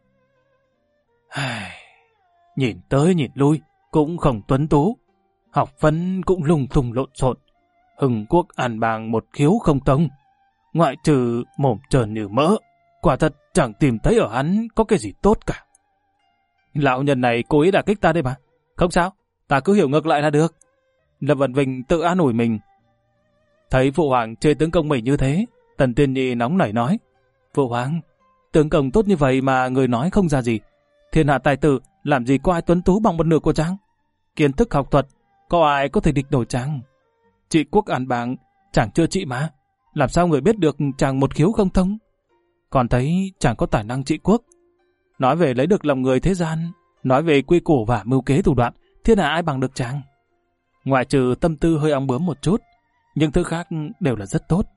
Nhìn tới nhìn lui, cũng không tuấn tú. Học vấn cũng lung tung lộn xộn. Hưng quốc an bàng một khiếu không tông. Ngoại trừ mồm trơn như mỡ, quả thật chẳng tìm thấy ở hắn có cái gì tốt cả. Lão nhân này cố ý đả kích ta đây mà. Không sao, ta cứ hiểu ngược lại là được. Lâm Văn Vinh tự an ủi mình. Thấy phụ hoàng chê tướng công mình như thế, Tần Tiên Nhi nóng nảy nói. Phụ hoàng, tướng công tốt như vậy mà người nói không ra gì. Thiên hạ tài tử làm gì có ai tuấn tú bằng một nửa của chàng. kiến thức học thuật, có ai có thể địch nổi chàng? Trị quốc an bang, chàng chưa trị mà. Làm sao người biết được chàng một khiếu không thông? Còn thấy chàng có tài năng trị quốc. Nói về lấy được lòng người thế gian, nói về quy củ và mưu kế thủ đoạn, thiên hạ ai bằng được chàng? Ngoại trừ tâm tư hơi ong bướm một chút, nhưng thứ khác đều là rất tốt.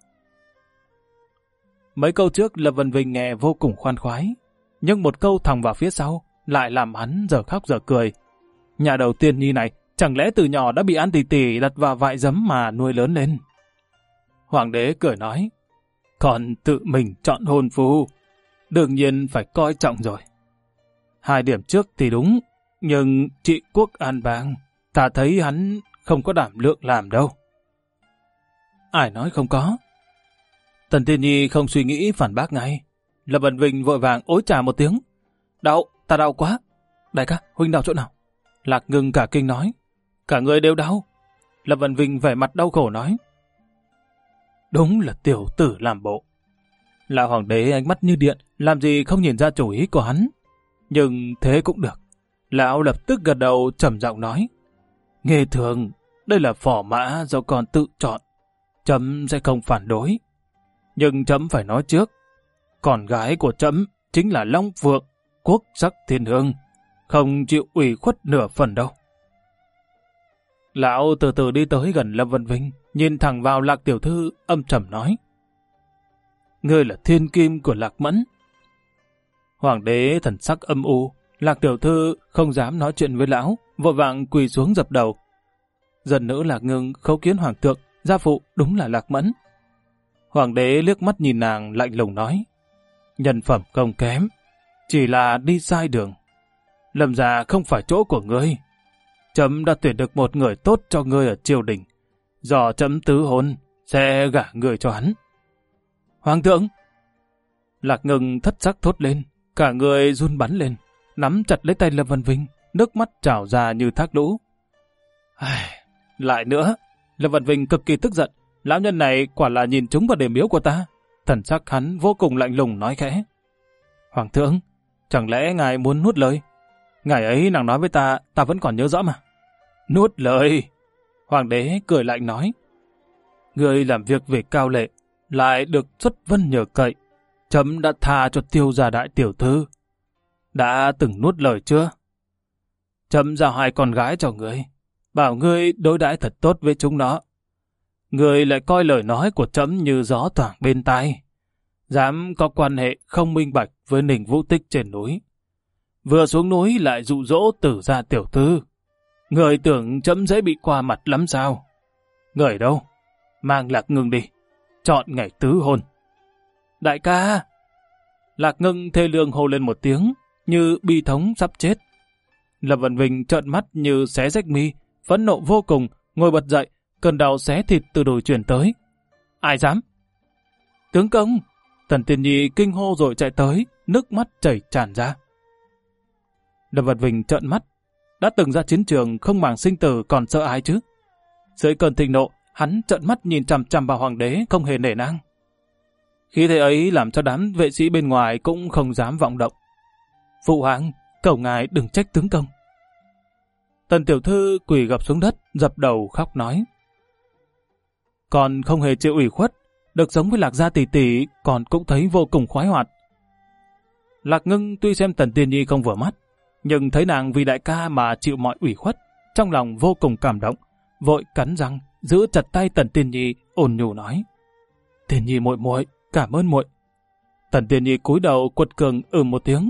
Mấy câu trước Lâm Vân Vinh nghe vô cùng khoan khoái, nhưng một câu thòng vào phía sau lại làm hắn giờ khóc giờ cười. Nhà đầu Tiên Nhi này chẳng lẽ từ nhỏ đã bị An tỷ tỷ đặt vào vại giấm mà nuôi lớn lên? Hoàng đế cười nói, còn tự mình chọn hôn phu, đương nhiên phải coi trọng rồi. 2 điểm trước thì đúng, nhưng trị quốc an bang, ta thấy hắn không có đảm lượng làm đâu. Ai nói không có? Tần Tiên Nhi không suy nghĩ phản bác ngay. Lâm Vân Vinh vội vàng ối trà một tiếng. Đau, ta đau quá. Đại ca, huynh đau chỗ nào? Lạc Ngưng cả kinh nói. Cả người đều đau. Lâm Vân Vinh vẻ mặt đau khổ nói. Đúng là tiểu tử làm bộ. Lão hoàng đế ánh mắt như điện, làm gì không nhìn ra chủ ý của hắn. Nhưng thế cũng được. Lão lập tức gật đầu trầm giọng nói. Nghe thường, đây là phò mã do con tự chọn. Chấm sẽ không phản đối. Nhưng chấm phải nói trước. Con gái của chấm chính là Long Phượng, quốc sắc thiên hương. Không chịu ủy khuất nửa phần đâu. Lão từ từ đi tới gần Lâm Vân Vinh, nhìn thẳng vào Lạc tiểu thư âm trầm nói. Ngươi là thiên kim của Lạc Mẫn. Hoàng đế thần sắc âm u, Lạc tiểu thư không dám nói chuyện với lão, vội vàng quỳ xuống dập đầu. Dần nữ Lạc Ngưng khấu kiến hoàng thượng, gia phụ đúng là Lạc Mẫn. Hoàng đế liếc mắt nhìn nàng lạnh lùng nói. Nhân phẩm không kém, chỉ là đi sai đường. Lâm gia không phải chỗ của ngươi. Chấm đã tuyển được một người tốt cho ngươi ở triều đình. Do chấm tứ hôn, sẽ gả người cho hắn. Hoàng thượng! Lạc Ngưng thất sắc thốt lên, cả người run bắn lên, nắm chặt lấy tay Lâm Vân Vinh, nước mắt trào ra như thác lũ. Lại nữa! Lâm Vân Vinh cực kỳ tức giận, lão nhân này quả là nhìn trúng vào điểm yếu của ta. Thần sắc hắn vô cùng lạnh lùng nói khẽ. Hoàng thượng, chẳng lẽ ngài muốn nuốt lời? Ngài ấy nàng nói với ta, ta vẫn còn nhớ rõ mà. Nuốt lời! Hoàng đế cười lạnh nói. Người làm việc về cao lệ, lại được xuất vân nhờ cậy. Chấm đã tha cho Tiêu gia đại tiểu thư. Đã từng nuốt lời chưa? Chấm giao 2 con gái cho ngươi, bảo ngươi đối đãi thật tốt với chúng nó. Ngươi lại coi lời nói của chấm như gió thoảng bên tai. Dám có quan hệ không minh bạch với Ninh Vũ Tích trên núi. Vừa xuống núi lại dụ dỗ Tử gia tiểu thư. Người tưởng chấm dễ bị qua mặt lắm sao? Người đâu? Mang Lạc Ngưng đi. Chọn ngày tứ hôn. Đại ca! Lạc Ngưng thê lương hô lên một tiếng, như bi thống sắp chết. Lâm Vân Vinh trợn mắt như xé rách mi, phẫn nộ vô cùng, ngồi bật dậy, cơn đau xé thịt từ đùi truyền tới. Ai dám? Tướng công! Tần Tiên Nhi kinh hô rồi chạy tới, nước mắt chảy tràn ra. Lâm Vân Vinh trợn mắt, đã từng ra chiến trường không màng sinh tử còn sợ ai chứ? Dưới cơn thịnh nộ, hắn trợn mắt nhìn chằm chằm vào hoàng đế không hề nể nang. Khi thế ấy làm cho đám vệ sĩ bên ngoài cũng không dám vọng động. Phụ hoàng, cầu ngài đừng trách tướng công. Tần tiểu thư quỳ gập xuống đất, dập đầu khóc nói. Còn không hề chịu ủy khuất, được sống với Lạc gia tỷ tỷ còn cũng thấy vô cùng khoái hoạt. Lạc Ngưng tuy xem Tần Tiên Nhi không vừa mắt, nhưng thấy nàng vì đại ca mà chịu mọi ủy khuất, trong lòng vô cùng cảm động, vội cắn răng giữ chặt tay Tần Tiên Nhi, ôn nhu nói: Tiên Nhi muội muội, cảm ơn muội. Tần Tiên Nhi cúi đầu quật cường một tiếng: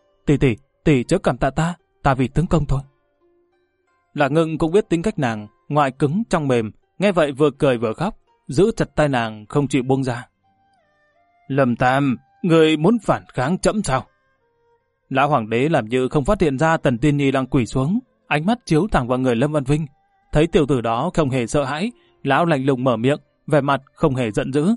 tỷ chớ cảm tạ ta, ta vì tướng công thôi. Lạc Ngưng cũng biết tính cách nàng, ngoài cứng trong mềm, nghe vậy vừa cười vừa khóc, giữ chặt tay nàng không chịu buông ra. Lâm Tam, người muốn phản kháng chấm sao? Lão hoàng đế làm như không phát hiện ra Tần Tiên Nhi đang quỳ xuống, ánh mắt chiếu thẳng vào người Lâm Văn Vinh. Thấy tiểu tử đó không hề sợ hãi, lão lạnh lùng mở miệng, vẻ mặt không hề giận dữ.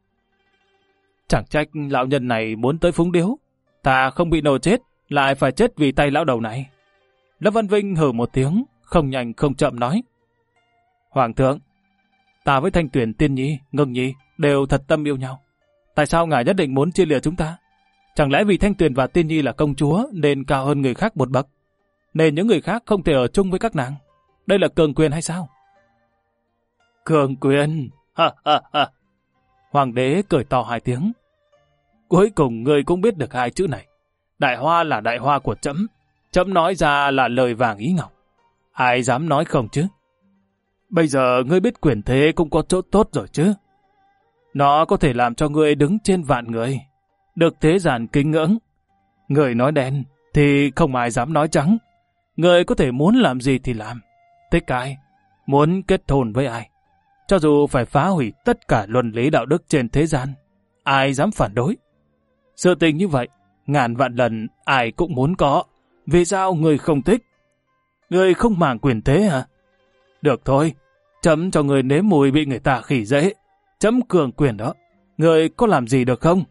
Chẳng trách lão nhân này muốn tới phúng điếu, ta không bị nổ chết, lại phải chết vì tay lão đầu này. Lâm Văn Vinh hừ một tiếng, không nhanh không chậm nói: Hoàng thượng, ta với Thanh Tuyền Tiên Nhi, Ngưng Nhi đều thật tâm yêu nhau. Tại sao ngài nhất định muốn chia lìa chúng ta? Chẳng lẽ vì Thanh Tuyền và Tiên Nhi là công chúa nên cao hơn người khác một bậc, nên những người khác không thể ở chung với các nàng? Đây là cường quyền hay sao? Cường quyền? Ha ha ha. Hoàng đế cười to 2 tiếng. Cuối cùng ngươi cũng biết được 2 chữ này. Đại Hoa là đại hoa của trẫm. Trẫm nói ra là lời vàng ý ngọc. Ai dám nói không chứ? Bây giờ ngươi biết quyền thế cũng có chỗ tốt rồi chứ. Nó có thể làm cho ngươi đứng trên vạn người, được thế gian kính ngưỡng. Người nói đen thì không ai dám nói trắng. Người có thể muốn làm gì thì làm. Thích ai, muốn kết hôn với ai, cho dù phải phá hủy tất cả luân lý đạo đức trên thế gian, ai dám phản đối. Sự tình như vậy, ngàn vạn lần ai cũng muốn có. Vì sao người không thích? Người không màng quyền thế hả? Được thôi, trẫm cho người nếm mùi bị người ta khỉ dễ. Trẫm cường quyền đó, người có làm gì được không?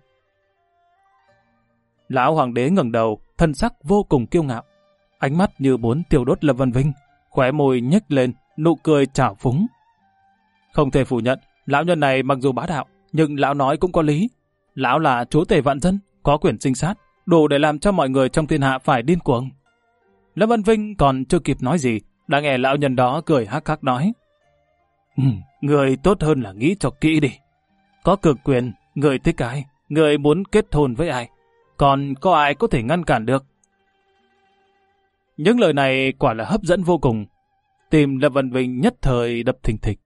Lão hoàng đế ngẩng đầu, thân sắc vô cùng kiêu ngạo, ánh mắt như muốn tiêu đốt Lâm Văn Vinh, khóe môi nhếch lên, nụ cười trào phúng. Không thể phủ nhận, lão nhân này mặc dù bá đạo, nhưng lão nói cũng có lý. Lão là chúa tể vạn dân, có quyền sinh sát, đủ để làm cho mọi người trong thiên hạ phải điên cuồng. Lâm Văn Vinh còn chưa kịp nói gì, đã nghe lão nhân đó cười hắc hắc nói. Người tốt hơn là nghĩ cho kỹ đi. Có cực quyền, người thích ai, người muốn kết hôn với ai, còn có ai có thể ngăn cản được? Những lời này quả là hấp dẫn vô cùng. Tim Lâm Văn Vinh nhất thời đập thình thịch.